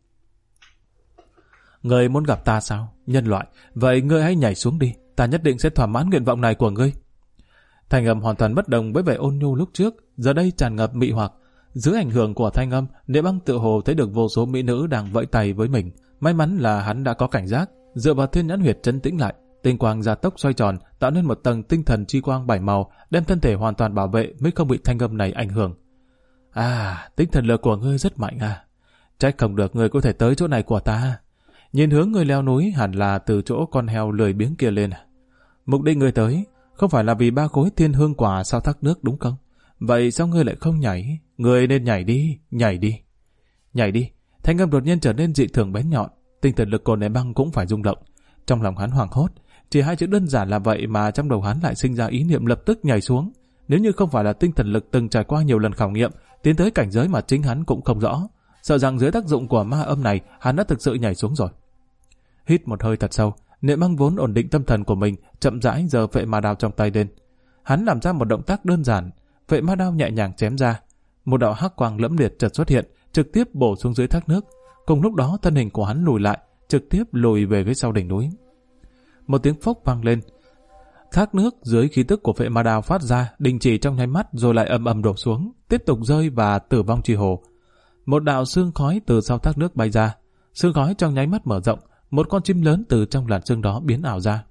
Ngươi muốn gặp ta sao, nhân loại? Vậy ngươi hãy nhảy xuống đi, ta nhất định sẽ thỏa mãn nguyện vọng này của ngươi. Thanh âm hoàn toàn bất đồng với vẻ ôn nhu lúc trước, giờ đây tràn ngập mị hoặc. Dưới ảnh hưởng của thanh âm, Nệ Băng tự hồ thấy được vô số mỹ nữ đang vẫy tay với mình. May mắn là hắn đã có cảnh giác, dựa vào Thiên Nhãn Huyệt trấn tĩnh lại, tinh quang gia tốc xoay tròn, tạo nên một tầng tinh thần chi quang 7 màu, đem thân thể hoàn toàn bảo vệ mới không bị thanh âm này ảnh hưởng. À, tinh thần lực của ngươi rất mạnh à. Trách không được ngươi có thể tới chỗ này của ta. Nhìn hướng ngươi leo núi hẳn là từ chỗ con heo lười biếng kia lên. Mục đích ngươi tới không phải là vì 3 khối thiên hương quả sau thác nước đúng không? Vậy sao ngươi lại không nhảy? Ngươi nên nhảy đi, nhảy đi. Nhảy đi. Thanh âm đột nhiên trở nên dị thường bén nhọn, tinh thần lực của Nệ Băng cũng phải rung động. Trong lòng hắn hoảng hốt, chỉ 2 chữ đơn giản là vậy mà trong đầu hắn lại sinh ra ý niệm lập tức nhảy xuống. Nếu như không phải là tinh thần lực từng trải qua nhiều lần khảo nghiệm, tiến tới cảnh giới mà chính hắn cũng không rõ, sợ rằng dưới tác dụng của ma âm này, hắn đã thực sự nhảy xuống rồi. Hít một hơi thật sâu, Niệm Băng vốn ổn định tâm thần của mình, chậm rãi giơ phệ ma đao trong tay lên. Hắn làm ra một động tác đơn giản, phệ ma đao nhẹ nhàng chém ra, một đạo hắc quang lẫm liệt chợt xuất hiện, trực tiếp bổ xuống dưới thác nước. Cùng lúc đó thân hình của hắn lùi lại, trực tiếp lùi về phía sau đỉnh núi. Một tiếng phốc vang lên, thác nước dưới khí tức của phệ ma đao phát ra đình chỉ trong nháy mắt rồi lại ầm ầm đổ xuống, tiếp tục rơi và tử vong truy hồ. Một đạo sương khói từ sau thác nước bay ra, sương khói trong nháy mắt mở rộng, một con chim lớn từ trong làn sương đó biến ảo ra.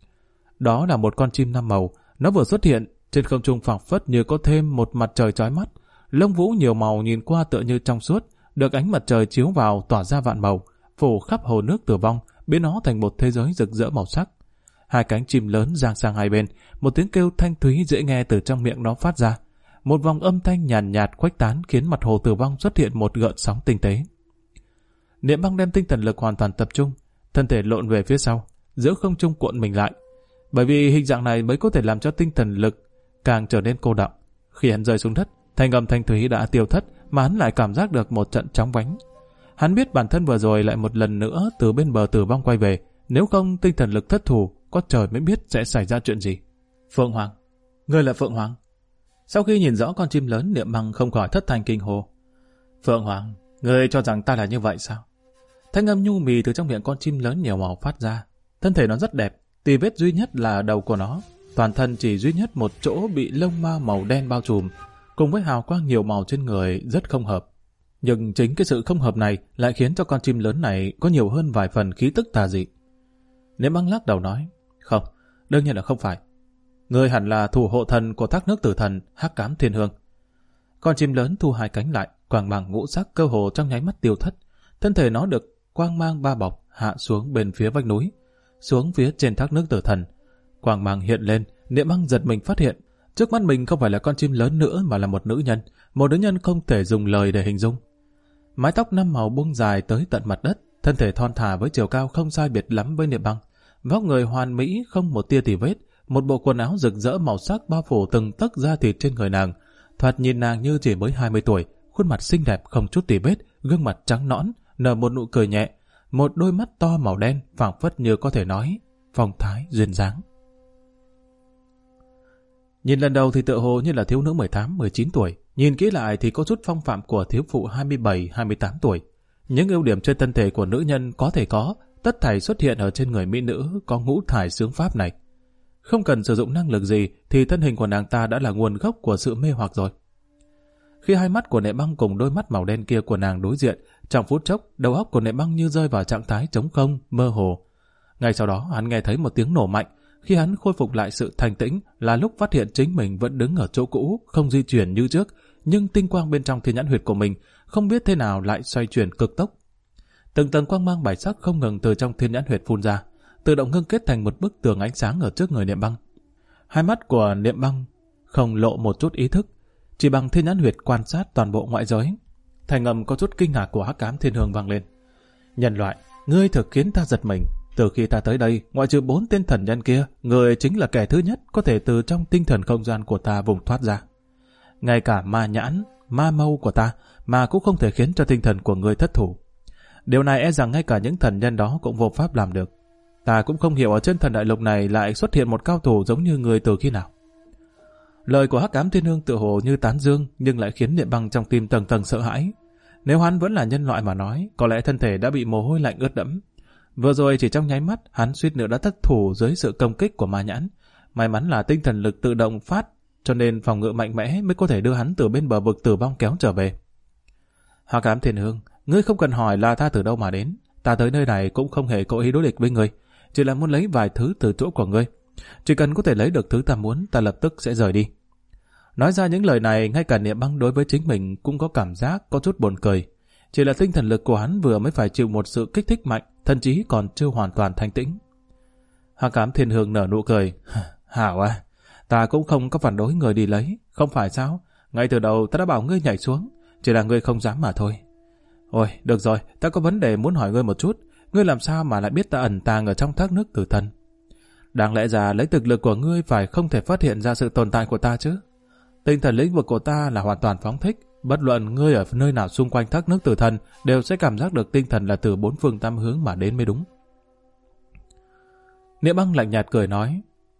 Đó là một con chim 5 màu, nó vừa xuất hiện trên không trung phảng phất như có thêm một mặt trời chói mắt, lông vũ nhiều màu nhìn qua tựa như trong suốt, được ánh mặt trời chiếu vào tỏa ra vạn màu, phủ khắp hồ nước tử vong, biến nó thành một thế giới rực rỡ màu sắc. Hai cánh chim lớn giang sang hai bên, một tiếng kêu thanh thúy dễ nghe từ trong miệng nó phát ra. Một vòng âm thanh nhàn nhạt khuếch tán khiến mặt hồ tử vong xuất hiện một gợn sóng tinh tế. Niệm Băng đem tinh thần lực hoàn toàn tập trung, thân thể lộn về phía sau, giữa không trung cuộn mình lại. Bởi vì hình dạng này mới có thể làm cho tinh thần lực càng trở nên cô đọng. Khi hắn rơi xuống đất, thanh âm thanh thúy đã tiêu thất, mà hắn lại cảm giác được một trận chóng vánh. Hắn biết bản thân vừa rồi lại một lần nữa từ bên bờ tử vong quay về, nếu không tinh thần lực thất thủ, có trời mới biết sẽ xảy ra chuyện gì. Phượng Hoàng, ngươi là Phượng Hoàng? Sau khi nhìn rõ con chim lớn, Niệm Băng không khỏi thất thanh kinh hô. Phượng Hoàng, ngươi cho rằng ta là như vậy sao? Thanh âm nhu mì từ trong miệng con chim lớn nhiều màu phát ra. Thân thể nó rất đẹp, tì vết duy nhất là đầu của nó, toàn thân chỉ duy nhất một chỗ bị lông ma màu đen bao trùm, cùng với hào quang nhiều màu trên người rất không hợp. Nhưng chính cái sự không hợp này lại khiến cho con chim lớn này có nhiều hơn vài phần khí tức tà dị. Niệm Băng lắc đầu nói, không, đương nhiên là không phải. Ngươi hẳn là thủ hộ thần của thác nước tử thần Hắc Ám Thiên Hương. Con chim lớn thu hai cánh lại, quang mang ngũ sắc cơ hồ trong nháy mắt tiêu thất. Thân thể nó được quang mang ba bọc hạ xuống bên phía vách núi, xuống phía trên thác nước tử thần. Quang mang hiện lên, Niệm Băng giật mình phát hiện trước mắt mình không phải là con chim lớn nữa mà là một nữ nhân, một nữ nhân không thể dùng lời để hình dung. Mái tóc 5 màu buông dài tới tận mặt đất, thân thể thon thả với chiều cao không sai biệt lắm với Niệm Băng, vóc người hoàn mỹ không một tia tì vết, một bộ quần áo rực rỡ màu sắc bao phủ từng tấc da thịt trên người nàng, thoạt nhìn nàng như chỉ mới 20 tuổi, khuôn mặt xinh đẹp không chút tì vết, gương mặt trắng nõn, nở một nụ cười nhẹ, một đôi mắt to màu đen phảng phất như có thể nói phong thái duyên dáng. Nhìn lần đầu thì tựa hồ như là thiếu nữ 18-19 tuổi, nhìn kỹ lại thì có chút phong phạm của thiếu phụ 27-28 tuổi. Những ưu điểm trên thân thể của nữ nhân có thể có, tất thảy xuất hiện ở trên người mỹ nữ có ngũ thải xướng pháp này. Không cần sử dụng năng lực gì thì thân hình của nàng ta đã là nguồn gốc của sự mê hoặc rồi. Khi hai mắt của Niệm Băng cùng đôi mắt màu đen kia của nàng đối diện, trong phút chốc, đầu óc của Niệm Băng như rơi vào trạng thái trống không, mơ hồ. Ngay sau đó hắn nghe thấy một tiếng nổ mạnh. Khi hắn khôi phục lại sự thanh tĩnh là lúc phát hiện chính mình vẫn đứng ở chỗ cũ, không di chuyển như trước, nhưng tinh quang bên trong thiên nhãn huyệt của mình không biết thế nào lại xoay chuyển cực tốc. Từng tầng quang mang bảy sắc không ngừng từ trong thiên nhãn huyệt phun ra, tự động ngưng kết thành một bức tường ánh sáng ở trước người Niệm Băng. Hai mắt của Niệm Băng không lộ một chút ý thức, chỉ bằng thiên nhãn huyệt quan sát toàn bộ ngoại giới. Thành âm có chút kinh ngạc của Hắc Ám Thiên Hương vang lên. Nhân loại, ngươi thực khiến ta giật mình. Từ khi ta tới đây, ngoại trừ 4 tên thần nhân kia, người chính là kẻ thứ nhất có thể từ trong tinh thần không gian của ta vùng thoát ra. Ngay cả ma nhãn, ma mâu của ta mà cũng không thể khiến cho tinh thần của ngươi thất thủ. Điều này e rằng ngay cả những thần nhân đó cũng vô pháp làm được. Ta cũng không hiểu ở trên thần đại lục này lại xuất hiện một cao thủ giống như người từ khi nào. Lời của Hắc Ám Thiên Hương tựa hồ như tán dương nhưng lại khiến Niệm Băng trong tim tầng tầng sợ hãi. Nếu hắn vẫn là nhân loại mà nói, có lẽ thân thể đã bị mồ hôi lạnh ướt đẫm. Vừa rồi chỉ trong nháy mắt, hắn suýt nữa đã thất thủ dưới sự công kích của ma nhãn. May mắn là tinh thần lực tự động phát, cho nên phòng ngự mạnh mẽ mới có thể đưa hắn từ bên bờ vực tử vong kéo trở về. Hắc Ám Thiên Hương, ngươi không cần hỏi là ta từ đâu mà đến. Ta tới nơi này cũng không hề có ý đối địch với ngươi, chỉ là muốn lấy vài thứ từ chỗ của ngươi. Chỉ cần có thể lấy được thứ ta muốn, ta lập tức sẽ rời đi. Nói ra những lời này, ngay cả Niệm Băng đối với chính mình cũng có cảm giác có chút buồn cười. Chỉ là tinh thần lực của hắn vừa mới phải chịu một sự kích thích mạnh, thậm chí còn chưa hoàn toàn thanh tĩnh. Hắc Ám Thiên Hương nở nụ cười. Hảo à, ta cũng không có phản đối người đi lấy, không phải sao? Ngay từ đầu ta đã bảo ngươi nhảy xuống, chỉ là ngươi không dám mà thôi. Ôi, được rồi, ta có vấn đề muốn hỏi ngươi một chút. Ngươi làm sao mà lại biết ta ẩn tàng ở trong thác nước tử thần? Đáng lẽ ra lấy thực lực của ngươi phải không thể phát hiện ra sự tồn tại của ta chứ? Tinh thần lĩnh vực của ta là hoàn toàn phóng thích, bất luận ngươi ở nơi nào xung quanh thác nước tử thần đều sẽ cảm giác được tinh thần là từ bốn phương tám hướng mà đến mới đúng. Niệm Băng lạnh nhạt cười nói,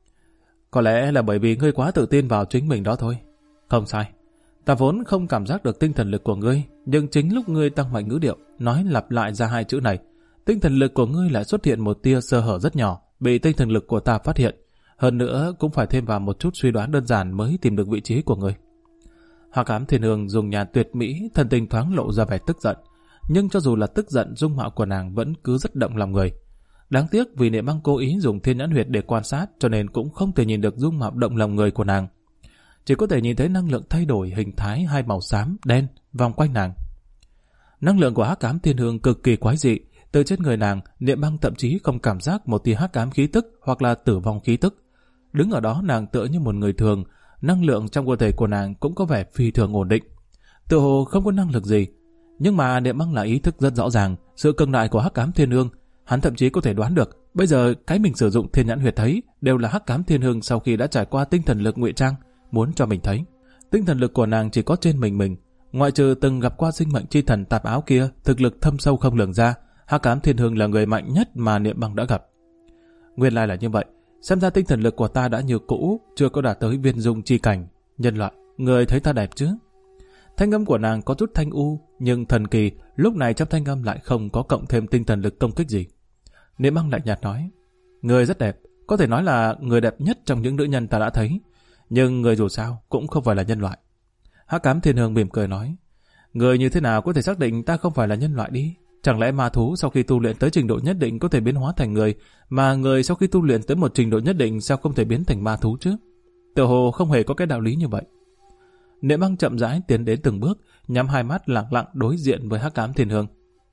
có lẽ là bởi vì ngươi quá tự tin vào chính mình đó thôi. Không sai, ta vốn không cảm giác được tinh thần lực của ngươi, nhưng chính lúc ngươi tăng mạnh ngữ điệu, nói lặp lại ra hai chữ này, tinh thần lực của ngươi lại xuất hiện một tia sơ hở rất nhỏ, bị tinh thần lực của ta phát hiện. Hơn nữa cũng phải thêm vào một chút suy đoán đơn giản mới tìm được vị trí của ngươi. Hắc Ám Thiên Hương dùng nhàn tuyệt mỹ, thần tình thoáng lộ ra vẻ tức giận, nhưng cho dù là tức giận, dung mạo của nàng vẫn cứ rất động lòng người. Đáng tiếc vì Niệm Băng cố ý dùng thiên nhãn huyệt để quan sát, cho nên cũng không thể nhìn được dung mạo động lòng người của nàng. Chỉ có thể nhìn thấy năng lượng thay đổi hình thái hai màu xám, đen vòng quanh nàng. Năng lượng của Hắc Ám Thiên Hương cực kỳ quái dị, từ trên người nàng, Niệm Băng thậm chí không cảm giác một tia hắc ám khí tức hoặc là tử vong khí tức. Đứng ở đó nàng tựa như một người thường, năng lượng trong cơ thể của nàng cũng có vẻ phi thường ổn định, tựa hồ không có năng lực gì. Nhưng mà Niệm Băng lại ý thức rất rõ ràng sự cường đại của Hắc Ám Thiên Hương. Hắn thậm chí có thể đoán được bây giờ cái mình sử dụng thiên nhãn huyệt thấy đều là Hắc Ám Thiên Hương sau khi đã trải qua tinh thần lực ngụy trang muốn cho mình thấy. Tinh thần lực của nàng chỉ có trên mình, ngoại trừ từng gặp qua sinh mệnh chi thần tạp áo kia, thực lực thâm sâu không lường ra, Hắc Ám Thiên Hương là người mạnh nhất mà Niệm Băng đã gặp. Nguyên lai là như vậy, xem ra tinh thần lực của ta đã như cũ, chưa có đạt tới viên dung chi cảnh. Nhân loại, người thấy ta đẹp chứ? Thanh âm của nàng có chút thanh u, nhưng thần kỳ, lúc này trong thanh âm lại không có cộng thêm tinh thần lực công kích gì. Niệm Băng lạnh nhạt nói, người rất đẹp, có thể nói là người đẹp nhất trong những nữ nhân ta đã thấy, nhưng người dù sao cũng không phải là nhân loại. Hắc Ám Thiên Hương mỉm cười nói, người như thế nào có thể xác định ta không phải là nhân loại đi? Chẳng lẽ ma thú sau khi tu luyện tới trình độ nhất định có thể biến hóa thành người, mà người sau khi tu luyện tới một trình độ nhất định sao không thể biến thành ma thú chứ? Tựa hồ không hề có cái đạo lý như vậy. Niệm Băng chậm rãi tiến đến từng bước, nhắm hai mắt lặng lặng đối diện với Hắc Ám Thiên Hương.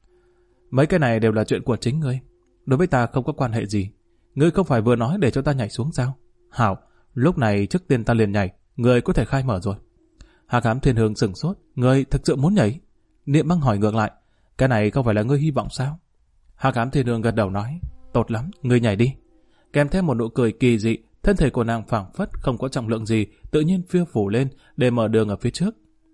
Mấy cái này đều là chuyện của chính ngươi, đối với ta không có quan hệ gì. Ngươi không phải vừa nói để cho ta nhảy xuống sao? Hảo, lúc này trước tiên ta liền nhảy, ngươi có thể khai mở rồi. Hắc Ám Thiên Hương sửng sốt, ngươi thực sự muốn nhảy? Niệm Băng hỏi ngược lại, cái này không phải là ngươi hy vọng sao? Hắc Ám Thiên Hương gật đầu nói, tốt lắm, ngươi nhảy đi. Kèm theo một nụ cười kỳ dị, thân thể của nàng phảng phất không có trọng lượng gì, tự nhiên phiêu phủ lên để mở đường ở phía trước.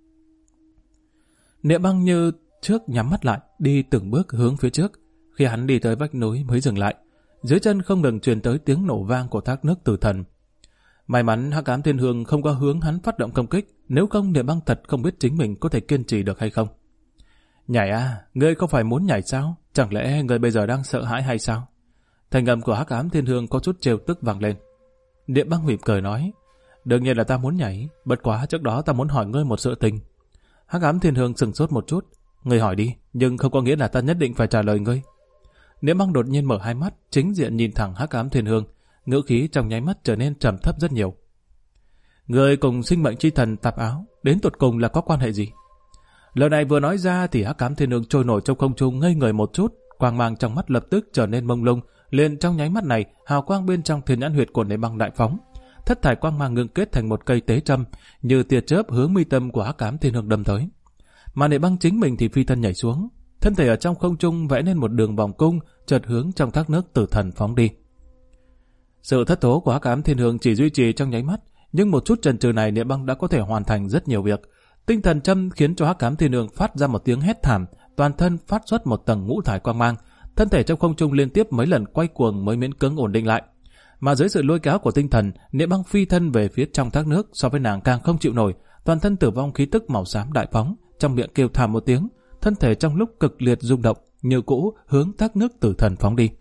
Niệm Băng như trước nhắm mắt lại, đi từng bước hướng phía trước. Khi hắn đi tới vách núi mới dừng lại, dưới chân không ngừng truyền tới tiếng nổ vang của thác nước tử thần. May mắn Hắc Ám Thiên Hương không có hướng hắn phát động công kích, nếu không Niệm Băng thật không biết chính mình có thể kiên trì được hay không. Nhảy à, ngươi không phải muốn nhảy sao? Chẳng lẽ ngươi bây giờ đang sợ hãi hay sao? Thanh âm của Hắc Ám Thiên Hương có chút trêu tức vang lên. Niệm Băng mỉm cười nói, đương nhiên là ta muốn nhảy, bất quá trước đó ta muốn hỏi ngươi một sự tình. Hắc Ám Thiên Hương sừng sốt một chút, ngươi hỏi đi, nhưng không có nghĩa là ta nhất định phải trả lời ngươi. Niệm Băng đột nhiên mở hai mắt, chính diện nhìn thẳng Hắc Ám Thiên Hương, ngữ khí trong nháy mắt trở nên trầm thấp rất nhiều. Ngươi cùng sinh mệnh chi thần tạp áo, đến tột cùng là có quan hệ gì? Lời này vừa nói ra thì Hắc Ám Thiên Hương trôi nổi trong không trung ngây người một chút, quang mang trong mắt lập tức trở nên mông lung, liền trong nháy mắt này, hào quang bên trong thiên nhãn huyệt của Niệm Băng đại phóng, thất thải quang mang ngưng kết thành một cây tế châm, như tia chớp hướng mi tâm của Hắc Ám Thiên Hương đâm tới. Mà Niệm Băng chính mình thì phi thân nhảy xuống, thân thể ở trong không trung vẽ nên một đường vòng cung, chợt hướng trong thác nước tử thần phóng đi. Sự thất thố của Hắc Ám Thiên Hương chỉ duy trì trong nháy mắt, nhưng một chút chần chừ này Niệm Băng đã có thể hoàn thành rất nhiều việc. Tinh thần châm khiến cho Hắc Ám Thiên Hương phát ra một tiếng hét thảm, toàn thân phát xuất một tầng ngũ thải quang mang, thân thể trong không trung liên tiếp mấy lần quay cuồng mới miễn cưỡng ổn định lại. Mà dưới sự lôi kéo của tinh thần, Niệm Băng phi thân về phía trong thác nước, so với nàng càng không chịu nổi, toàn thân tử vong khí tức màu xám đại phóng, trong miệng kêu thảm một tiếng, thân thể trong lúc cực liệt rung động, như cũ hướng thác nước tử thần phóng đi.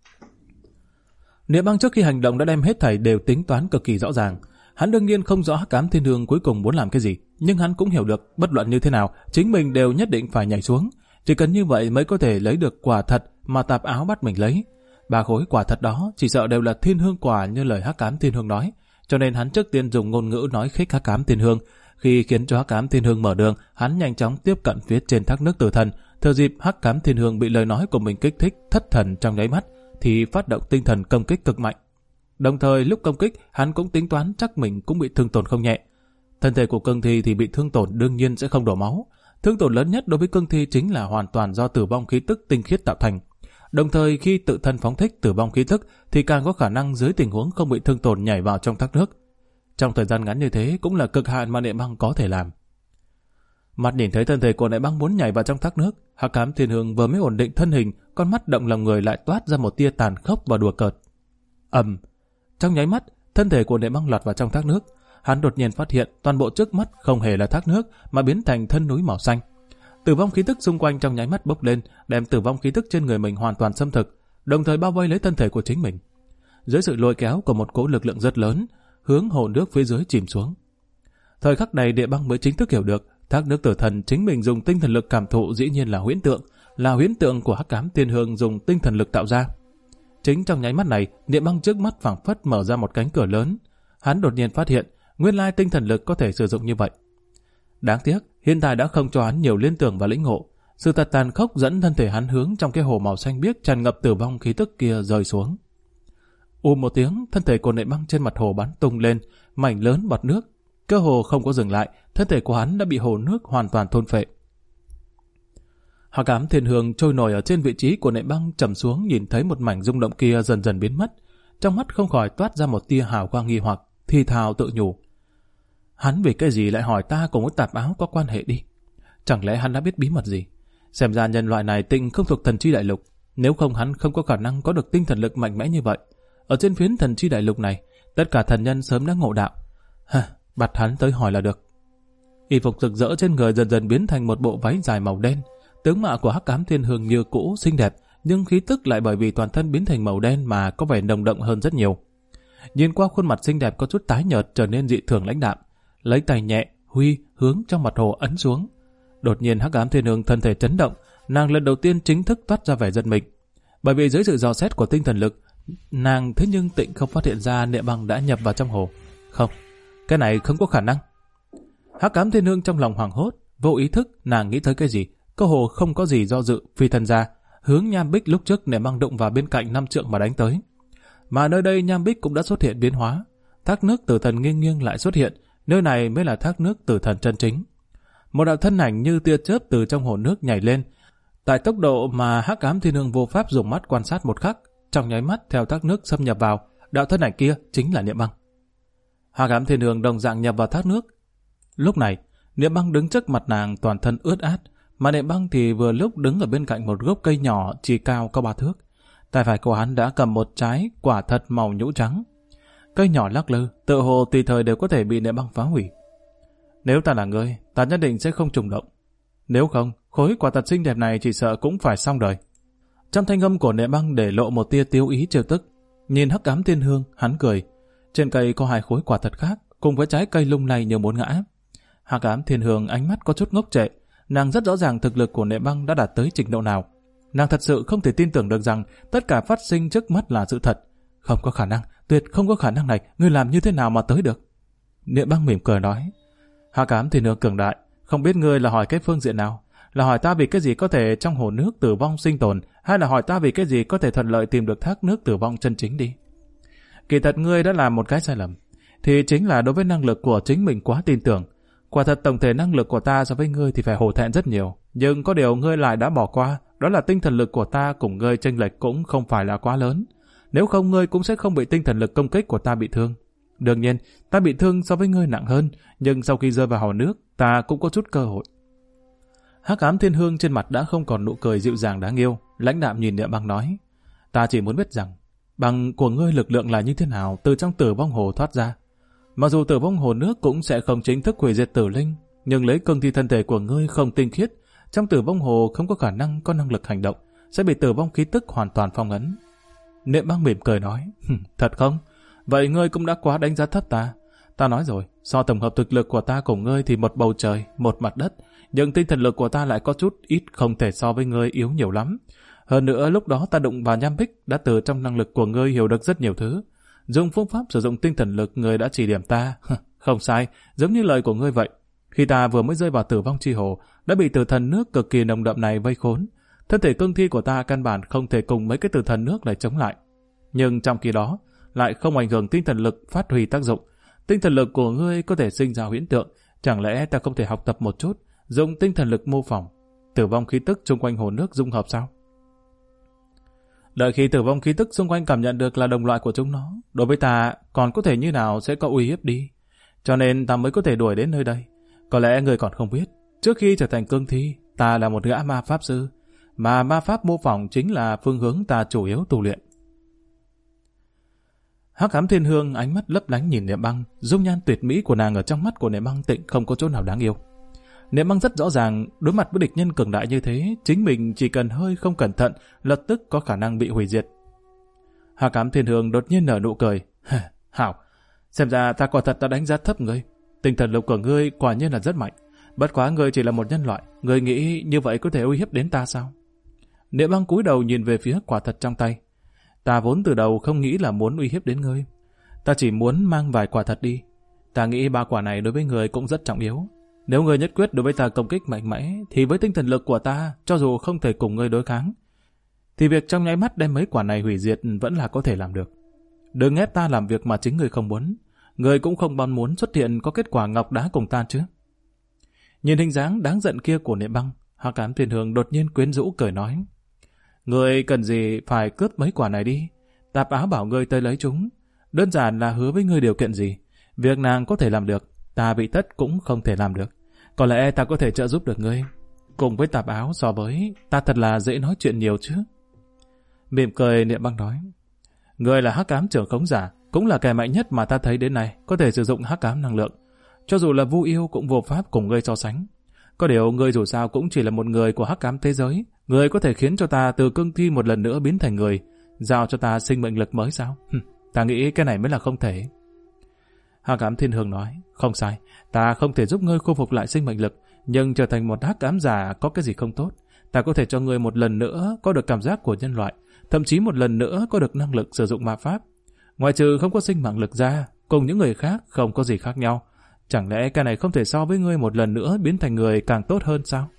Niệm Băng trước khi hành động đã đem hết thảy đều tính toán cực kỳ rõ ràng. Hắn đương nhiên không rõ Hắc Ám Thiên Hương cuối cùng muốn làm cái gì, nhưng hắn cũng hiểu được bất luận như thế nào, chính mình đều nhất định phải nhảy xuống. Chỉ cần như vậy mới có thể lấy được quả thật mà tạp áo bắt mình lấy. 3 khối quả thật đó chỉ sợ đều là thiên hương quả như lời Hắc Ám Thiên Hương nói, cho nên hắn trước tiên dùng ngôn ngữ nói khích Hắc Ám Thiên Hương. Khi khiến cho Hắc Ám Thiên Hương mở đường, hắn nhanh chóng tiếp cận phía trên thác nước tử thần. Thừa dịp Hắc Ám Thiên Hương bị lời nói của mình kích thích thất thần trong nháy mắt, thì phát động tinh thần công kích cực mạnh. Đồng thời lúc công kích, hắn cũng tính toán chắc mình cũng bị thương tổn không nhẹ. Thân thể của cương thi thì bị thương tổn đương nhiên sẽ không đổ máu. Thương tổn lớn nhất đối với cương thi chính là hoàn toàn do tử vong khí tức tinh khiết tạo thành. Đồng thời khi tự thân phóng thích tử vong khí tức thì càng có khả năng dưới tình huống không bị thương tổn nhảy vào trong thác nước. Trong thời gian ngắn như thế cũng là cực hạn mà Niệm Băng có thể làm. Mặt nhìn thấy thân thể của Niệm Băng muốn nhảy vào trong thác nước, Hắc Ám Thiên Hương vừa mới ổn định thân hình, con mắt động lòng người lại toát ra một tia tàn khốc và đùa cợt. Trong nháy mắt, thân thể của Niệm Băng lọt vào trong thác nước. Hắn đột nhiên phát hiện toàn bộ trước mắt không hề là thác nước mà biến thành thân núi màu xanh. Tử vong khí tức xung quanh trong nháy mắt bốc lên, đem tử vong khí tức trên người mình hoàn toàn xâm thực, đồng thời bao vây lấy thân thể của chính mình. Dưới sự lôi kéo của một cỗ lực lượng rất lớn, hướng hồ nước phía dưới chìm xuống. Thời khắc này Địa Băng mới chính thức hiểu được, thác nước tử thần chính mình dùng tinh thần lực cảm thụ dĩ nhiên là huyễn tượng của Hắc Ám Thiên Hương dùng tinh thần lực tạo ra. Chính trong nháy mắt này, Địa Băng trước mắt phảng phất mở ra một cánh cửa lớn. Hắn đột nhiên phát hiện, nguyên lai tinh thần lực có thể sử dụng như vậy. Đáng tiếc, hiện tại đã không cho hắn nhiều liên tưởng và lĩnh ngộ. Sự thật tàn khốc dẫn thân thể hắn hướng trong cái hồ màu xanh biếc tràn ngập tử vong khí tức kia rơi xuống. Một tiếng, thân thể của Niệm Băng trên mặt hồ bắn tung lên, mảnh lớn bọt nước. Cơ hồ không có dừng lại, thân thể của hắn đã bị hồ nước hoàn toàn thôn phệ. Hắc Ám Thiên Hương trôi nổi ở trên vị trí của Niệm Băng trầm xuống, nhìn thấy một mảnh rung động kia dần dần biến mất, trong mắt không khỏi toát ra một tia hào quang nghi hoặc, thì thào tự nhủ. Hắn vì cái gì lại hỏi ta cùng với tạp áo có quan hệ đi? Chẳng lẽ hắn đã biết bí mật gì? Xem ra nhân loại này tịnh không thuộc thần chi đại lục, nếu không hắn không có khả năng có được tinh thần lực mạnh mẽ như vậy. Ở trên phiến thần chi đại lục này, tất cả thần nhân sớm đã ngộ đạo. Bắt hắn tới hỏi là được. Y phục rực rỡ trên người dần dần biến thành một bộ váy dài màu đen. Tướng mạo của Hắc Ám Thiên Hương như cũ xinh đẹp, nhưng khí tức lại bởi vì toàn thân biến thành màu đen mà có vẻ nồng đậm hơn rất nhiều. Nhìn qua khuôn mặt xinh đẹp có chút tái nhợt trở nên dị thường lãnh đạm, lấy tay nhẹ huy hướng trong mặt hồ ấn xuống. Đột nhiên Hắc Ám Thiên Hương thân thể chấn động, nàng lần đầu tiên chính thức toát ra vẻ giận mình, bởi vì dưới sự dò xét của tinh thần lực, nàng thế nhưng tịnh không phát hiện ra Niệm Băng đã nhập vào trong hồ. Không, cái này không có khả năng. Hắc Ám Thiên Hương trong lòng hoảng hốt, vô ý thức nàng nghĩ tới cái gì, cơ hồ không có gì do dự, phi thân ra hướng nham bích lúc trước Niệm Băng đụng vào bên cạnh 5 trượng mà đánh tới. Mà nơi đây nham bích cũng đã xuất hiện biến hóa, thác nước tử thần nghiêng nghiêng lại xuất hiện, nơi này mới là thác nước tử thần chân chính. Một đạo thân ảnh như tia chớp từ trong hồ nước nhảy lên, tại tốc độ mà Hắc Ám Thiên Hương vô pháp dùng mắt quan sát một khắc, trong nháy mắt theo thác nước xâm nhập vào, đạo thân ảnh kia chính là Niệm Băng. Hắc Ám Thiên Hương đồng dạng nhập vào thác nước. Lúc này, Niệm Băng đứng trước mặt nàng toàn thân ướt át, mà Niệm Băng thì vừa lúc đứng ở bên cạnh một gốc cây nhỏ chỉ cao có 3 thước. Tay phải của hắn đã cầm một trái quả thật màu nhũ trắng. Cây nhỏ lắc lư, tựa hồ tùy thời đều có thể bị Niệm Băng phá hủy. Nếu ta là ngươi, ta nhất định sẽ không trùng động. Nếu không, khối quả thật xinh đẹp này chỉ sợ cũng phải xong đời. Trong thanh âm của Niệm Băng để lộ một tia tiêu ý trêu tức. Nhìn Hắc Ám Thiên Hương, hắn cười. Trên cây có 2 khối quả thật khác, cùng với trái cây lung lay như muốn ngã. Hắc Ám Thiên Hương ánh mắt có chút ngốc trệ. Nàng rất rõ ràng thực lực của Niệm Băng đã đạt tới trình độ nào. Nàng thật sự không thể tin tưởng được rằng tất cả phát sinh trước mắt là sự thật. Không có khả năng, tuyệt không có khả năng này, ngươi làm như thế nào mà tới được? Niệm Băng mỉm cười nói. Hắc Ám Thiên Hương cường đại, không biết ngươi là hỏi cái phương diện nào? Là hỏi ta vì cái gì có thể trong hồ nước tử vong sinh tồn, hay là hỏi ta vì cái gì có thể thuận lợi tìm được thác nước tử vong chân chính đi? Kỳ thật ngươi đã làm một cái sai lầm, thì chính là đối với năng lực của chính mình quá tin tưởng. Quả thật tổng thể năng lực của ta so với ngươi thì phải hổ thẹn rất nhiều, nhưng có điều ngươi lại đã bỏ qua, đó là tinh thần lực của ta cùng ngươi chênh lệch cũng không phải là quá lớn. Nếu không ngươi cũng sẽ không bị tinh thần lực công kích của ta bị thương. Đương nhiên, ta bị thương so với ngươi nặng hơn, nhưng sau khi rơi vào hồ nước, ta cũng có chút cơ hội. Hắc Ám Thiên Hương trên mặt đã không còn nụ cười dịu dàng đáng yêu, lãnh đạm nhìn Niệm Băng nói: Ta chỉ muốn biết rằng, bằng của ngươi lực lượng là như thế nào từ trong tử vong hồ thoát ra. Mặc dù tử vong hồ nước cũng sẽ không chính thức hủy diệt tử linh, nhưng lấy cương thi thân thể của ngươi không tinh khiết, trong tử vong hồ không có khả năng có năng lực hành động, sẽ bị tử vong khí tức hoàn toàn phong ấn. Niệm Băng mỉm cười nói: Thật không? Vậy ngươi cũng đã quá đánh giá thấp ta. Ta nói rồi, so tổng hợp thực lực của ta cùng ngươi thì một bầu trời, một mặt đất, nhưng tinh thần lực của ta lại có chút ít, không thể so với ngươi yếu nhiều lắm. Hơn nữa lúc đó ta đụng vào nham bích, đã từ trong năng lực của ngươi hiểu được rất nhiều thứ. Dùng phương pháp sử dụng tinh thần lực ngươi đã chỉ điểm ta. Không sai, giống như lời của ngươi vậy. Khi ta vừa mới rơi vào tử vong chi hồ, đã bị tử thần nước cực kỳ nồng đậm này vây khốn. Thân thể cương thi của ta căn bản không thể cùng mấy cái tử thần nước này chống lại. Nhưng trong khi đó, lại không ảnh hưởng tinh thần lực phát huy tác dụng. Tinh thần lực của ngươi có thể sinh ra huyễn tượng. Chẳng lẽ ta không thể học tập một chút, dùng tinh thần lực mô phỏng tử vong khí tức xung quanh hồ nước dung hợp sao? Đợi khi tử vong khí tức xung quanh cảm nhận được là đồng loại của chúng nó, đối với ta còn có thể như nào sẽ có uy hiếp đi. cho nên ta mới có thể đuổi đến nơi đây. Có lẽ ngươi còn không biết, trước khi trở thành cương thi, ta là một gã ma pháp sư, mà ma pháp mô phỏng chính là phương hướng ta chủ yếu tu luyện. Hắc Ám Thiên Hương ánh mắt lấp lánh nhìn Niệm Băng, dung nhan tuyệt mỹ của nàng ở trong mắt của Niệm Băng tịnh không có chỗ nào đáng yêu. Niệm Băng rất rõ ràng, đối mặt với địch nhân cường đại như thế, chính mình chỉ cần hơi không cẩn thận, lập tức có khả năng bị hủy diệt. Hắc Ám Thiên Hương đột nhiên nở nụ cười. Hảo, xem ra ta quả thật đã đánh giá thấp ngươi. Tinh thần lực của ngươi quả nhiên là rất mạnh. Bất quá ngươi chỉ là một nhân loại, ngươi nghĩ như vậy có thể uy hiếp đến ta sao? Niệm Băng cúi đầu nhìn về phía quả thật trong tay. Ta vốn từ đầu không nghĩ là muốn uy hiếp đến ngươi. Ta chỉ muốn mang vài quả thật đi. Ta nghĩ 3 quả này đối với ngươi cũng rất trọng yếu. Nếu ngươi nhất quyết đối với ta công kích mạnh mẽ, thì với tinh thần lực của ta, cho dù không thể cùng ngươi đối kháng, thì việc trong nháy mắt đem mấy quả này hủy diệt vẫn là có thể làm được. Đừng ép ta làm việc mà chính ngươi không muốn. Ngươi cũng không mong muốn xuất hiện có kết quả ngọc đá cùng ta chứ. Nhìn hình dáng đáng giận kia của Niệm Băng, Hắc Ám Thiên Hương đột nhiên quyến rũ cười nói: Ngươi cần gì phải cướp mấy quả này đi? Tạp Áo bảo ngươi tới lấy chúng. Đơn giản là hứa với ngươi điều kiện gì. Việc nàng có thể làm được, ta bị thất cũng không thể làm được. Có lẽ ta có thể trợ giúp được ngươi. Cùng với Tạp Áo so với, ta thật là dễ nói chuyện nhiều chứ. Mỉm cười Niệm Băng nói: Ngươi là Hắc Ám trưởng khống giả, cũng là kẻ mạnh nhất mà ta thấy đến nay có thể sử dụng hắc ám năng lượng. Cho dù là Vu Yêu cũng vô pháp cùng ngươi so sánh. Có điều ngươi dù sao cũng chỉ là một người của hắc ám thế giới. Ngươi có thể khiến cho ta từ cương thi một lần nữa biến thành người, giao cho ta sinh mệnh lực mới sao? Ta nghĩ cái này mới là không thể. Hắc Ám Thiên Hương nói: Không sai, ta không thể giúp ngươi khôi phục lại sinh mệnh lực, nhưng trở thành một hắc ám giả có cái gì không tốt. Ta có thể cho ngươi một lần nữa có được cảm giác của nhân loại, thậm chí một lần nữa có được năng lực sử dụng ma pháp. Ngoại trừ không có sinh mạng lực ra, cùng những người khác không có gì khác nhau. Chẳng lẽ cái này không thể so với ngươi một lần nữa biến thành người càng tốt hơn sao?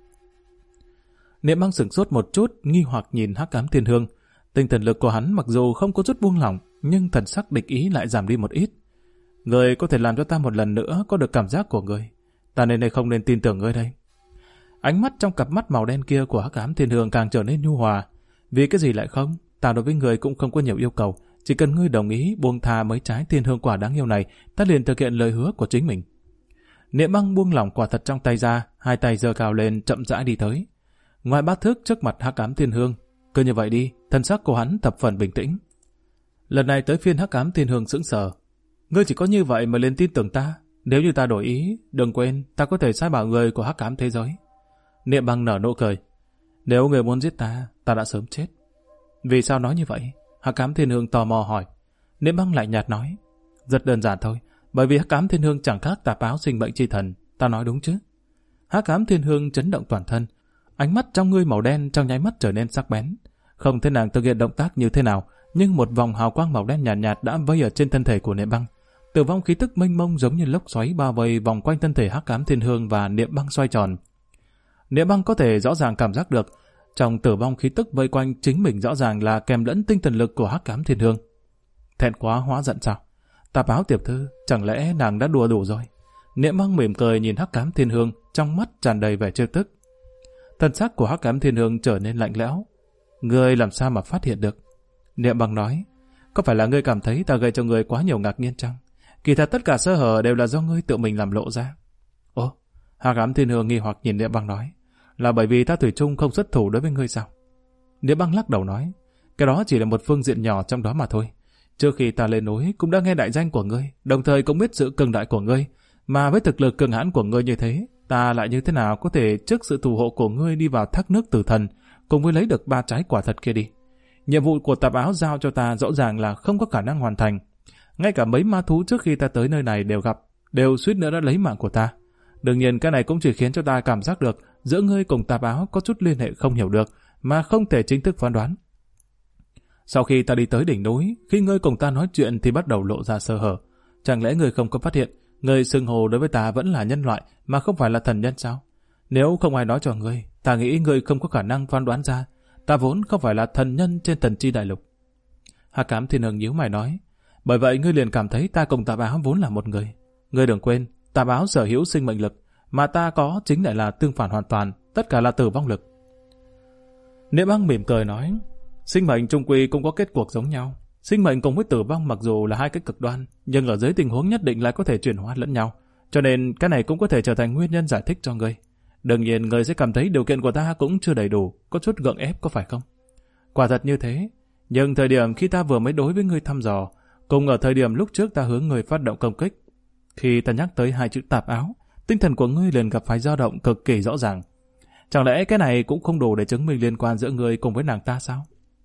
Niệm Băng sửng sốt một chút, nghi hoặc nhìn Hắc Ám Thiên Hương. Tinh thần lực của hắn mặc dù không có chút buông lỏng, nhưng thần sắc địch ý lại giảm đi một ít. Ngươi có thể làm cho ta một lần nữa có được cảm giác của ngươi. Ta nên hay không nên tin tưởng ngươi đây? Ánh mắt trong cặp mắt màu đen kia của Hắc Ám Thiên Hương càng trở nên nhu hòa. Vì cái gì lại không? Ta đối với ngươi cũng không có nhiều yêu cầu. Chỉ cần ngươi đồng ý buông tha mấy trái thiên hương quả đáng yêu này, ta liền thực hiện lời hứa của chính mình. Niệm Băng buông lỏng quả thật trong tay ra, hai tay giơ cao lên chậm rãi đi tới. Ngoài bát thước trước mặt Hắc Ám Thiên Hương, cứ như vậy đi, thân sắc của hắn thập phần bình tĩnh. Lần này tới phiên Hắc Ám Thiên Hương sững sờ. Ngươi chỉ có như vậy mà liền tin tưởng ta? Nếu như ta đổi ý, đừng quên, ta có thể sai bảo người của Hắc Ám thế giới. Niệm Băng nở nụ cười. Nếu người muốn giết ta, ta đã sớm chết. Vì sao nói như vậy? Hắc Ám Thiên Hương tò mò hỏi. Niệm Băng lạnh nhạt nói: Rất đơn giản thôi, bởi vì Hắc Ám Thiên Hương chẳng khác Tạp Áo sinh mệnh chi thần, ta nói đúng chứ? Hắc Ám Thiên Hương chấn động toàn thân, ánh mắt trong ngươi màu đen trong nháy mắt trở nên sắc bén. Không thấy nàng thực hiện động tác như thế nào, nhưng một vòng hào quang màu đen nhàn nhạt đã vây ở trên thân thể của Niệm Băng. Tử vong khí tức mênh mông giống như lốc xoáy bao vây vòng quanh thân thể Hắc Ám Thiên Hương và Niệm Băng xoay tròn. Niệm Băng có thể rõ ràng cảm giác được, trong tử vong khí tức vây quanh chính mình rõ ràng là kèm lẫn tinh thần lực của Hắc Ám Thiên Hương. Thẹn quá hóa giận sao? Tạp Áo tiểu thư, chẳng lẽ nàng đã đùa đủ rồi? Niệm Băng mỉm cười nhìn Hắc Ám Thiên Hương, trong mắt tràn đầy vẻ trêu tức. Thần sắc của Hắc Ám Thiên Hương trở nên lạnh lẽo. Ngươi làm sao mà phát hiện được? Niệm Băng nói: Có phải là ngươi cảm thấy ta gây cho ngươi quá nhiều ngạc nhiên chăng? Kỳ thật tất cả sơ hở đều là do ngươi tự mình làm lộ ra. Ồ, Hắc Ám Thiên Hương nghi hoặc nhìn Niệm Băng nói: Là bởi vì ta thủy chung không xuất thủ đối với ngươi sao? Niệm Băng lắc đầu nói: Cái đó chỉ là một phương diện nhỏ trong đó mà thôi. Trước khi ta lên núi cũng đã nghe đại danh của ngươi, đồng thời cũng biết sự cường đại của ngươi, mà với thực lực cường hãn của ngươi như thế, ta lại như thế nào có thể trước sự thủ hộ của ngươi đi vào thác nước tử thần, cùng với lấy được 3 trái quả thật kia đi. Nhiệm vụ của Tạp Áo giao cho ta rõ ràng là không có khả năng hoàn thành. Ngay cả mấy ma thú trước khi ta tới nơi này đều suýt nữa đã lấy mạng của ta. Đương nhiên cái này cũng chỉ khiến cho ta cảm giác được giữa ngươi cùng Tạp Áo có chút liên hệ không hiểu được, mà không thể chính thức phán đoán. Sau khi ta đi tới đỉnh núi, khi ngươi cùng ta nói chuyện thì bắt đầu lộ ra sơ hở. Chẳng lẽ ngươi không có phát hiện, ngươi xưng hô đối với ta vẫn là nhân loại mà không phải là thần nhân sao? Nếu không ai nói cho ngươi, ta nghĩ ngươi không có khả năng phán đoán ra, ta vốn không phải là thần nhân trên thần chi đại lục. Hắc Ám Thiên Hương nhíu mày nói: Bởi vậy ngươi liền cảm thấy ta cùng Tạp Áo vốn là một người. Ngươi đừng quên, Tạp Áo sở hữu sinh mệnh lực, mà ta có chính lại là tương phản hoàn toàn, tất cả là tử vong lực. Niệm Băng mỉm cười nói: Sinh mệnh chung quy cũng có kết cuộc giống nhau. Sinh mệnh cùng với tử vong mặc dù là hai cái cực đoan, nhưng ở dưới tình huống nhất định lại có thể chuyển hóa lẫn nhau. Cho nên cái này cũng có thể trở thành nguyên nhân giải thích cho ngươi. Đương nhiên ngươi sẽ cảm thấy điều kiện của ta cũng chưa đầy đủ, có chút gượng ép có phải không? Quả thật như thế, nhưng thời điểm khi ta vừa mới đối với ngươi thăm dò, cùng ở thời điểm lúc trước ta hướng ngươi phát động công kích, khi ta nhắc tới hai chữ tạp áo, tinh thần của ngươi liền gặp phải dao động cực kỳ rõ ràng. Chẳng lẽ cái này cũng không đủ để chứng minh liên quan giữa ngươi cùng với nàng ta sao?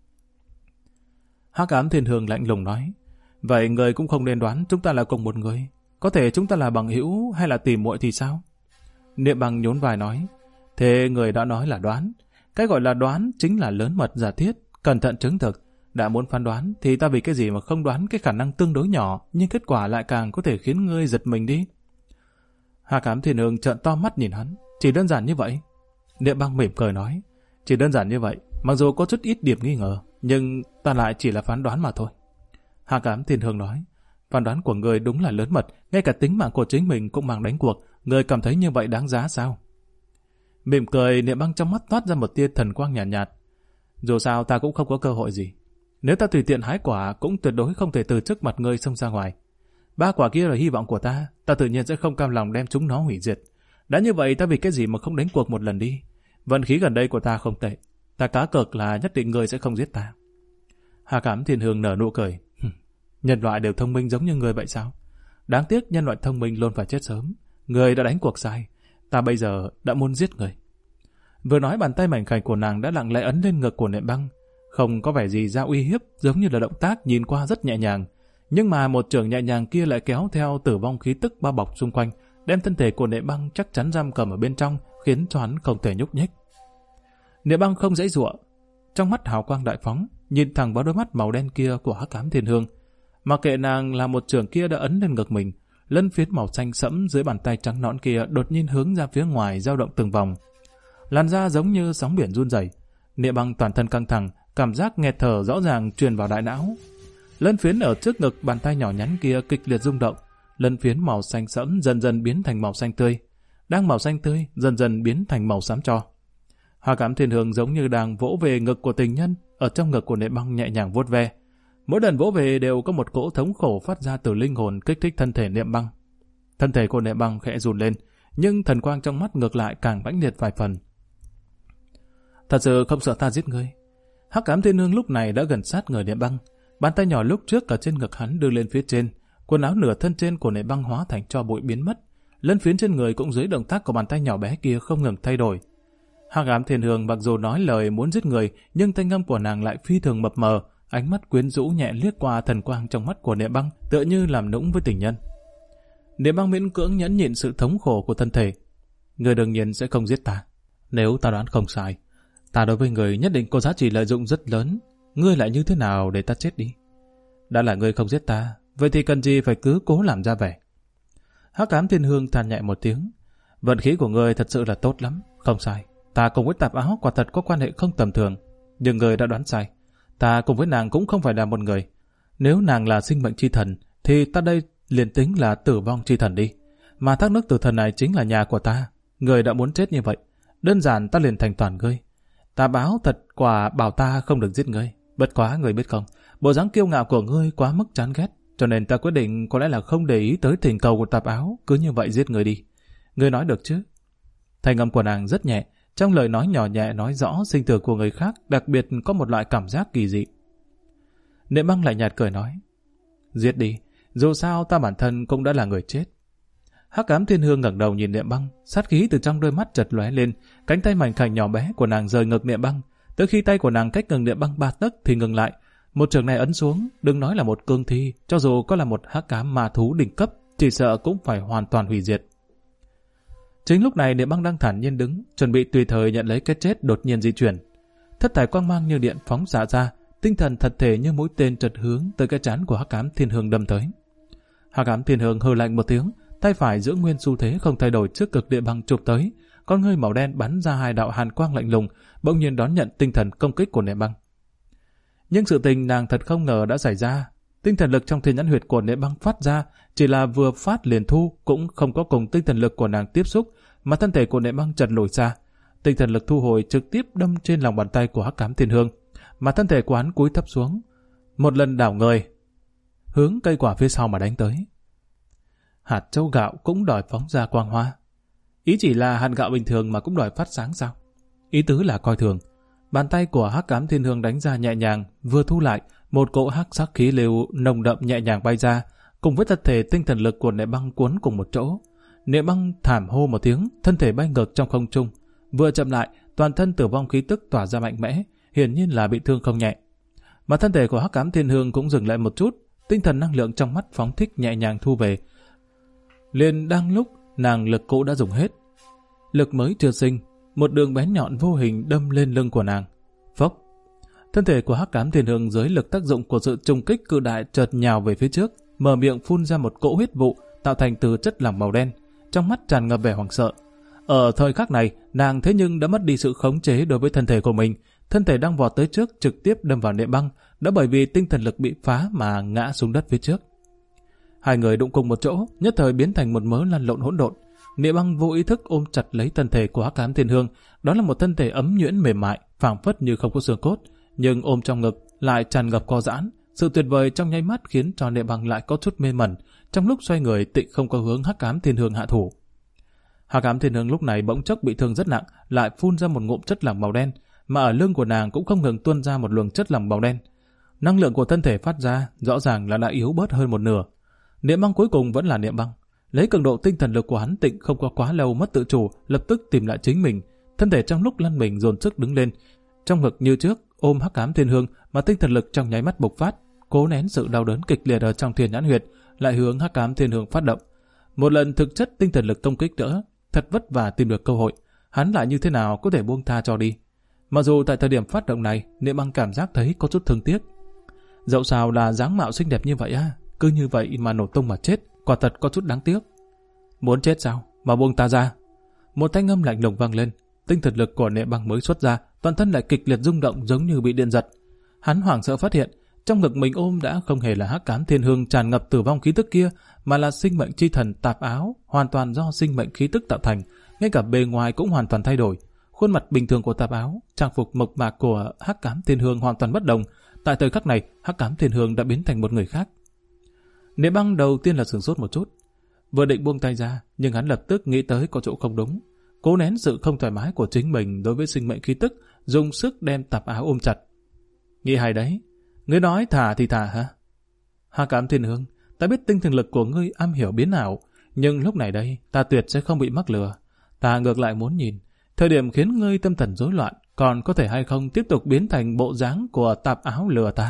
Hắc Ám Thiên Hương lạnh lùng nói, vậy ngươi cũng không nên đoán chúng ta là cùng một người. Có thể chúng ta là bằng hữu hay là tìm muội thì sao? Niệm Băng nhún vai nói, thế người đã nói là đoán. Cái gọi là đoán chính là lớn mật giả thiết, cẩn thận chứng thực. Đã muốn phán đoán thì ta vì cái gì mà không đoán cái khả năng tương đối nhỏ, nhưng kết quả lại càng có thể khiến ngươi giật mình đi. Hắc Ám Thiên Hương trợn to mắt nhìn hắn, chỉ đơn giản như vậy. Niệm Băng mỉm cười nói, chỉ đơn giản như vậy, mặc dù có chút ít điểm nghi ngờ, nhưng ta lại chỉ là phán đoán mà thôi. Hắc Ám Thiên Hương nói, phán đoán của ngươi đúng là lớn mật, ngay cả tính mạng của chính mình cũng mang đánh cuộc, ngươi cảm thấy như vậy đáng giá sao? Mỉm cười, Niệm Băng trong mắt toát ra một tia thần quang nhàn nhạt. Dù sao ta cũng không có cơ hội gì. Nếu ta tùy tiện hái quả cũng tuyệt đối không thể từ trước mặt ngươi xông ra ngoài. 3 quả kia là hy vọng của ta, ta tự nhiên sẽ không cam lòng đem chúng nó hủy diệt. Đã như vậy ta vì cái gì mà không đánh cuộc một lần đi? Vận khí gần đây của ta không tệ, ta cá cược là nhất định ngươi sẽ không giết ta. Hắc Ám Thiên Hương nở nụ cười. Nhân loại đều thông minh giống như ngươi vậy sao? Đáng tiếc nhân loại thông minh luôn phải chết sớm. Ngươi đã đánh cuộc sai, ta bây giờ đã muốn giết ngươi. Vừa nói bàn tay mảnh khảnh của nàng đã lặng lẽ ấn lên ngực của Niệm Băng, không có vẻ gì ra uy hiếp, giống như là động tác nhìn qua rất nhẹ nhàng. Nhưng mà một chưởng nhẹ nhàng kia lại kéo theo tử vong khí tức bao bọc xung quanh, đem thân thể của Niệm Băng chắc chắn giam cầm ở bên trong, khiến cho hắn không thể nhúc nhích. Niệm Băng không giãy giụa, trong mắt hào quang đại phóng, nhìn thẳng vào đôi mắt màu đen kia của Hắc Ám Thiên Hương. Mặc kệ nàng là một chưởng kia đã ấn lên ngực mình, lân phiến màu xanh sẫm dưới bàn tay trắng nõn kia đột nhiên hướng ra phía ngoài dao động từng vòng. Làn da giống như sóng biển run rẩy. Niệm Băng toàn thân căng thẳng, cảm giác nghẹt thở rõ ràng truyền vào đại não. Lân phiến ở trước ngực bàn tay nhỏ nhắn kia kịch liệt rung động, lân phiến màu xanh sẫm dần dần biến thành màu xanh tươi, đang màu xanh tươi dần dần biến thành màu xám tro. Hắc Ám Thiên Hương giống như đang vỗ về ngực của tình nhân, ở trong ngực của Niệm Băng nhẹ nhàng vuốt ve. Mỗi lần vỗ về đều có một cỗ thống khổ phát ra từ linh hồn kích thích thân thể Niệm Băng. Thân thể của Niệm Băng khẽ run lên, nhưng thần quang trong mắt ngược lại càng mãnh liệt vài phần. Thật sự không sợ ta giết ngươi? Hắc Ám Thiên Hương lúc này đã gần sát người Niệm Băng, bàn tay nhỏ lúc trước ở trên ngực hắn đưa lên phía trên, quần áo nửa thân trên của Niệm Băng hóa thành tro bụi biến mất, lân phiến trên người cũng dưới động tác của bàn tay nhỏ bé kia không ngừng thay đổi. Hắc Ám Thiên Hương mặc dù nói lời muốn giết người, nhưng thanh âm của nàng lại phi thường mập mờ, ánh mắt quyến rũ nhẹ liếc qua thần quang trong mắt của Niệm Băng, tựa như làm nũng với tình nhân. Niệm Băng miễn cưỡng nhẫn nhịn sự thống khổ của thân thể. Người đương nhiên sẽ không giết ta. Nếu ta đoán không sai, ta đối với người nhất định có giá trị lợi dụng rất lớn. Ngươi lại như thế nào để ta chết đi? Đã là ngươi không giết ta, vậy thì cần gì phải cứ cố làm ra vẻ? Hắc Ám Thiên Hương than nhẹ một tiếng. Vận khí của ngươi thật sự là tốt lắm, không sai. Ta cùng với Tạp Áo quả thật có quan hệ không tầm thường, nhưng ngươi đã đoán sai. Ta cùng với nàng cũng không phải là một người. Nếu nàng là sinh mệnh chi thần, thì ta đây liền tính là tử vong chi thần đi. Mà thác nước tử thần này chính là nhà của ta. Ngươi đã muốn chết như vậy, đơn giản ta liền thành toàn ngươi. Ta báo thật quả bảo ta không được giết ngươi. Bất quá ngươi biết không, bộ dáng kiêu ngạo của ngươi quá mức chán ghét, cho nên ta quyết định có lẽ là không để ý tới thỉnh cầu của Tạp Áo, cứ như vậy giết ngươi đi. Ngươi nói được chứ? Thanh âm của nàng rất nhẹ, trong lời nói nhỏ nhẹ nói rõ sinh tử của người khác, đặc biệt có một loại cảm giác kỳ dị. Niệm Băng lạnh nhạt cười nói, giết đi, dù sao ta bản thân cũng đã là người chết. Hắc Ám Thiên Hương ngẩng đầu nhìn Niệm Băng, sát khí từ trong đôi mắt chợt lóe lên, cánh tay mảnh khảnh nhỏ bé của nàng rời ngực Niệm Băng, tới khi tay của nàng cách ngực Niệm Băng 3 tấc thì ngừng lại. Một trường này ấn xuống, đừng nói là một cương thi, cho dù có là một hắc ám ma thú đỉnh cấp, chỉ sợ cũng phải hoàn toàn hủy diệt. Chính lúc này Niệm Băng đang thản nhiên đứng, chuẩn bị tùy thời nhận lấy cái chết, đột nhiên di chuyển. Thất thải quang mang như điện phóng xạ ra, tinh thần thật thể như mũi tên chợt hướng tới cái trán của Hắc Ám Thiên Hương đâm tới. Hắc Ám Thiên Hương hừ lạnh một tiếng, tay phải giữ nguyên xu thế không thay đổi trước cực Niệm Băng chụp tới, con ngươi màu đen bắn ra 2 đạo hàn quang lạnh lùng, bỗng nhiên đón nhận tinh thần công kích của Niệm Băng. Nhưng sự tình nàng thật không ngờ đã xảy ra. Tinh thần lực trong thiên nhãn huyệt của Niệm Băng phát ra, chỉ là vừa phát liền thu, cũng không có cùng tinh thần lực của nàng tiếp xúc, mà thân thể của Niệm Băng chợt lùi xa. Tinh thần lực thu hồi trực tiếp đâm trên lòng bàn tay của Hắc Ám Thiên Hương, mà thân thể của hắn cúi thấp xuống. một lần đảo người, hướng cây quả phía sau mà đánh tới. Hạt châu gạo cũng đòi phóng ra quang hoa. Ý chỉ là hạt gạo bình thường mà cũng đòi phát sáng sao? Ý tứ là coi thường. Bàn tay của Hắc Ám Thiên Hương đánh ra nhẹ nhàng, vừa thu lại, một cỗ hắc sắc khí lưu nồng đậm nhẹ nhàng bay ra, cùng với thân thể tinh thần lực của Niệm Băng cuốn cùng một chỗ. Niệm Băng thảm hô một tiếng, thân thể bay ngược trong không trung. Vừa chậm lại, toàn thân Tử Vong khí tức tỏa ra mạnh mẽ, hiển nhiên là bị thương không nhẹ. Mà thân thể của Hắc Ám Thiên Hương cũng dừng lại một chút, tinh thần năng lượng trong mắt phóng thích nhẹ nhàng thu về. Liền đang lúc nàng lực cũ đã dùng hết, lực mới chưa sinh, một đường bén nhọn vô hình đâm lên lưng của nàng. Phốc! Thân thể của Hắc Ám Thiên Hương dưới lực tác dụng của sự trùng kích cự đại chợt nhào về phía trước, mở miệng phun ra một cỗ huyết vụ tạo thành từ chất lỏng màu đen, trong mắt tràn ngập vẻ hoảng sợ. Ở thời khắc này, nàng thế nhưng đã mất đi sự khống chế đối với thân thể của mình, thân thể đang vọt tới trước trực tiếp đâm vào Niệm Băng, đã bởi vì tinh thần lực bị phá mà ngã xuống đất phía trước. Hai người đụng cùng một chỗ, nhất thời biến thành một mớ lăn lộn hỗn độn. Niệm Băng vô ý thức ôm chặt lấy thân thể của Hắc Ám Thiên Hương, đó là một thân thể ấm nhuyễn mềm mại, phảng phất như không có xương cốt, nhưng ôm trong ngực lại tràn ngập co giãn. Sự tuyệt vời trong nháy mắt khiến cho Niệm Băng lại có chút mê mẩn, trong lúc xoay người tịnh không có hướng Hắc Ám Thiên Hương hạ thủ. Hắc Ám Thiên Hương lúc này bỗng chốc bị thương rất nặng, lại phun ra một ngụm chất lỏng màu đen, mà ở lưng của nàng cũng không ngừng tuôn ra một luồng chất lỏng màu đen. Năng lượng của thân thể phát ra rõ ràng là đã yếu bớt hơn một nửa. Niệm Băng cuối cùng vẫn là Niệm Băng, lấy cường độ tinh thần lực của hắn tịnh không có quá lâu mất tự chủ, lập tức tìm lại chính mình, thân thể trong lúc lăn mình dồn sức đứng lên, trong ngực như trước ôm Hắc Ám Thiên Hương, mà tinh thần lực trong nháy mắt bộc phát, cố nén sự đau đớn kịch liệt ở trong Thiên Nhãn Huyệt, lại hướng Hắc Ám Thiên Hương phát động. Một lần thực chất tinh thần lực công kích đỡ, thật vất vả tìm được cơ hội, hắn lại như thế nào có thể buông tha cho đi. Mặc dù tại thời điểm phát động này, Niệm Băng cảm giác thấy có chút thương tiếc. Dẫu sao là dáng mạo xinh đẹp như vậy cứ như vậy mà nổ tung mà chết, quả thật có chút đáng tiếc. Muốn chết sao? Mà buông ta ra. Một thanh âm lạnh lùng vang lên, tinh thần lực của Niệm Băng mới xuất ra, toàn thân lại kịch liệt rung động giống như bị điện giật. Hắn hoảng sợ phát hiện, trong ngực mình ôm đã không hề là Hắc Ám Thiên Hương tràn ngập tử vong khí tức kia, mà là sinh mệnh chi thần Tạp Áo, hoàn toàn do sinh mệnh khí tức tạo thành, ngay cả bề ngoài cũng hoàn toàn thay đổi. Khuôn mặt bình thường của Tạp Áo, trang phục mộc mạc của Hắc Ám Thiên Hương hoàn toàn bất đồng. Tại thời khắc này, Hắc Ám Thiên Hương đã biến thành một người khác. Niệm Băng đầu tiên là sửng sốt một chút, vừa định buông tay ra, nhưng hắn lập tức nghĩ tới có chỗ không đúng, cố nén sự không thoải mái của chính mình đối với sinh mệnh khí tức, dùng sức đem Tạp Áo ôm chặt. Nghĩ hay đấy, ngươi nói thả thì thả hả? Hắc Ám Thiên Hương, ta biết tinh thần lực của ngươi am hiểu biến ảo, nhưng lúc này đây ta tuyệt sẽ không bị mắc lừa. Ta ngược lại muốn nhìn, thời điểm khiến ngươi tâm thần rối loạn, còn có thể hay không tiếp tục biến thành bộ dáng của Tạp Áo lừa ta.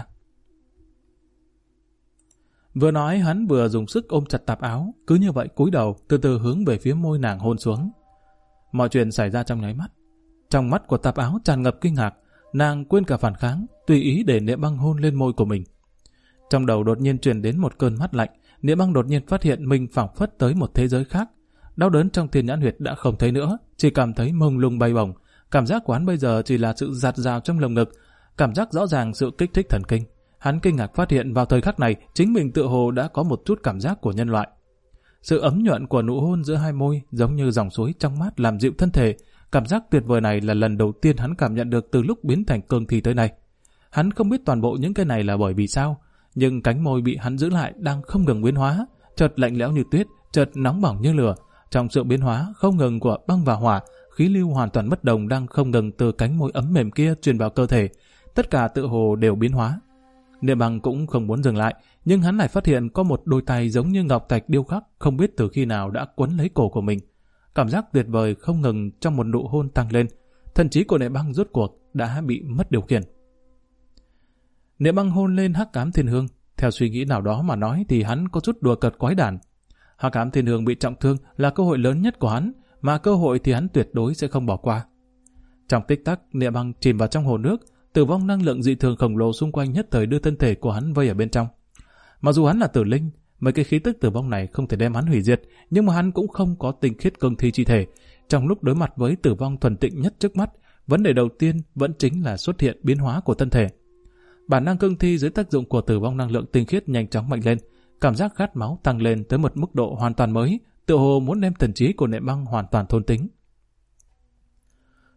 Vừa nói hắn vừa dùng sức ôm chặt Tạp Áo, cứ như vậy cúi đầu từ từ hướng về phía môi nàng hôn xuống. Mọi chuyện xảy ra trong nháy mắt. Trong mắt của Tạp Áo tràn ngập kinh ngạc, nàng quên cả phản kháng, tùy ý để Niệm Băng hôn lên môi của mình. Trong đầu đột nhiên truyền đến một cơn mát lạnh, Niệm Băng đột nhiên phát hiện mình phảng phất tới một thế giới khác. Đau đớn trong Thiên Nhãn Huyệt đã không thấy nữa, chỉ cảm thấy mông lung bay bổng. Cảm giác của hắn bây giờ chỉ là sự dạt dào trong lồng ngực, cảm giác rõ ràng sự kích thích thần kinh. Hắn kinh ngạc phát hiện vào thời khắc này, chính mình tựa hồ đã có một chút cảm giác của nhân loại. Sự ấm nhuận của nụ hôn giữa hai môi giống như dòng suối trong mát làm dịu thân thể. Cảm giác tuyệt vời này là lần đầu tiên hắn cảm nhận được từ lúc biến thành cương thi tới nay. Hắn không biết toàn bộ những cái này là bởi vì sao, nhưng cánh môi bị hắn giữ lại đang không ngừng biến hóa, chợt lạnh lẽo như tuyết, chợt nóng bỏng như lửa. Trong sự biến hóa không ngừng của băng và hỏa, khí lưu hoàn toàn bất đồng đang không ngừng từ cánh môi ấm mềm kia truyền vào cơ thể. Tất cả tự hồ đều biến hóa. Niệm Băng cũng không muốn dừng lại, nhưng hắn lại phát hiện có một đôi tay giống như ngọc thạch điêu khắc, không biết từ khi nào đã quấn lấy cổ của mình. Cảm giác tuyệt vời không ngừng trong một nụ hôn tăng lên, thần trí của Niệm Băng rốt cuộc đã bị mất điều khiển. Niệm Băng hôn lên Hắc Ám Thiên Hương, theo suy nghĩ nào đó mà nói thì hắn có chút đùa cợt quái đản. Hắc Ám Thiên Hương bị trọng thương là cơ hội lớn nhất của hắn, mà cơ hội thì hắn tuyệt đối sẽ không bỏ qua. Trong tích tắc, Niệm Băng chìm vào trong hồ nước, tử vong năng lượng dị thường khổng lồ xung quanh nhất thời đưa thân thể của hắn vây ở bên trong. Mặc dù hắn là tử linh, mấy cái khí tức tử vong này không thể đem hắn hủy diệt, nhưng mà hắn cũng không có tinh khiết cương thi chi thể. Trong lúc đối mặt với tử vong thuần tịnh nhất trước mắt, vấn đề đầu tiên vẫn chính là xuất hiện biến hóa của thân thể. Bản năng cương thi dưới tác dụng của tử vong năng lượng tinh khiết nhanh chóng mạnh lên, cảm giác khát máu tăng lên tới một mức độ hoàn toàn mới, tựa hồ muốn đem thần trí của Niệm Băng hoàn toàn thôn tính.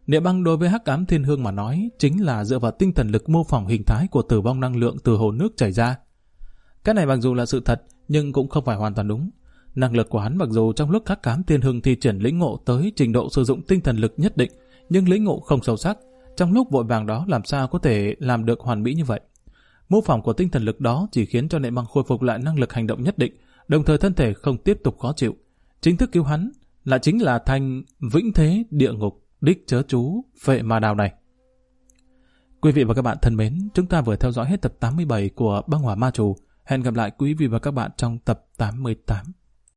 Địa băng đối với Hắc Ám Thiên Hương mà nói chính là dựa vào tinh thần lực mô phỏng hình thái của tử vong năng lượng từ hồ nước chảy ra. Cái này mặc dù là sự thật nhưng cũng không phải hoàn toàn đúng. Năng lực của hắn mặc dù trong lúc Hắc Ám Thiên Hương thi triển lĩnh ngộ tới trình độ sử dụng tinh thần lực nhất định, nhưng lĩnh ngộ không sâu sắc, trong lúc vội vàng đó làm sao có thể làm được hoàn mỹ như vậy. Mô phỏng của tinh thần lực đó chỉ khiến cho Nệ Băng khôi phục lại năng lực hành động nhất định, đồng thời thân thể không tiếp tục khó chịu. Chính thức cứu hắn là chính là thanh vĩnh thế địa ngục đích chớ chú phệ ma đào này. Quý vị và các bạn thân mến, chúng ta vừa theo dõi hết tập 87 của Băng Hỏa Ma Trù. Hẹn gặp lại quý vị và các bạn trong tập 88.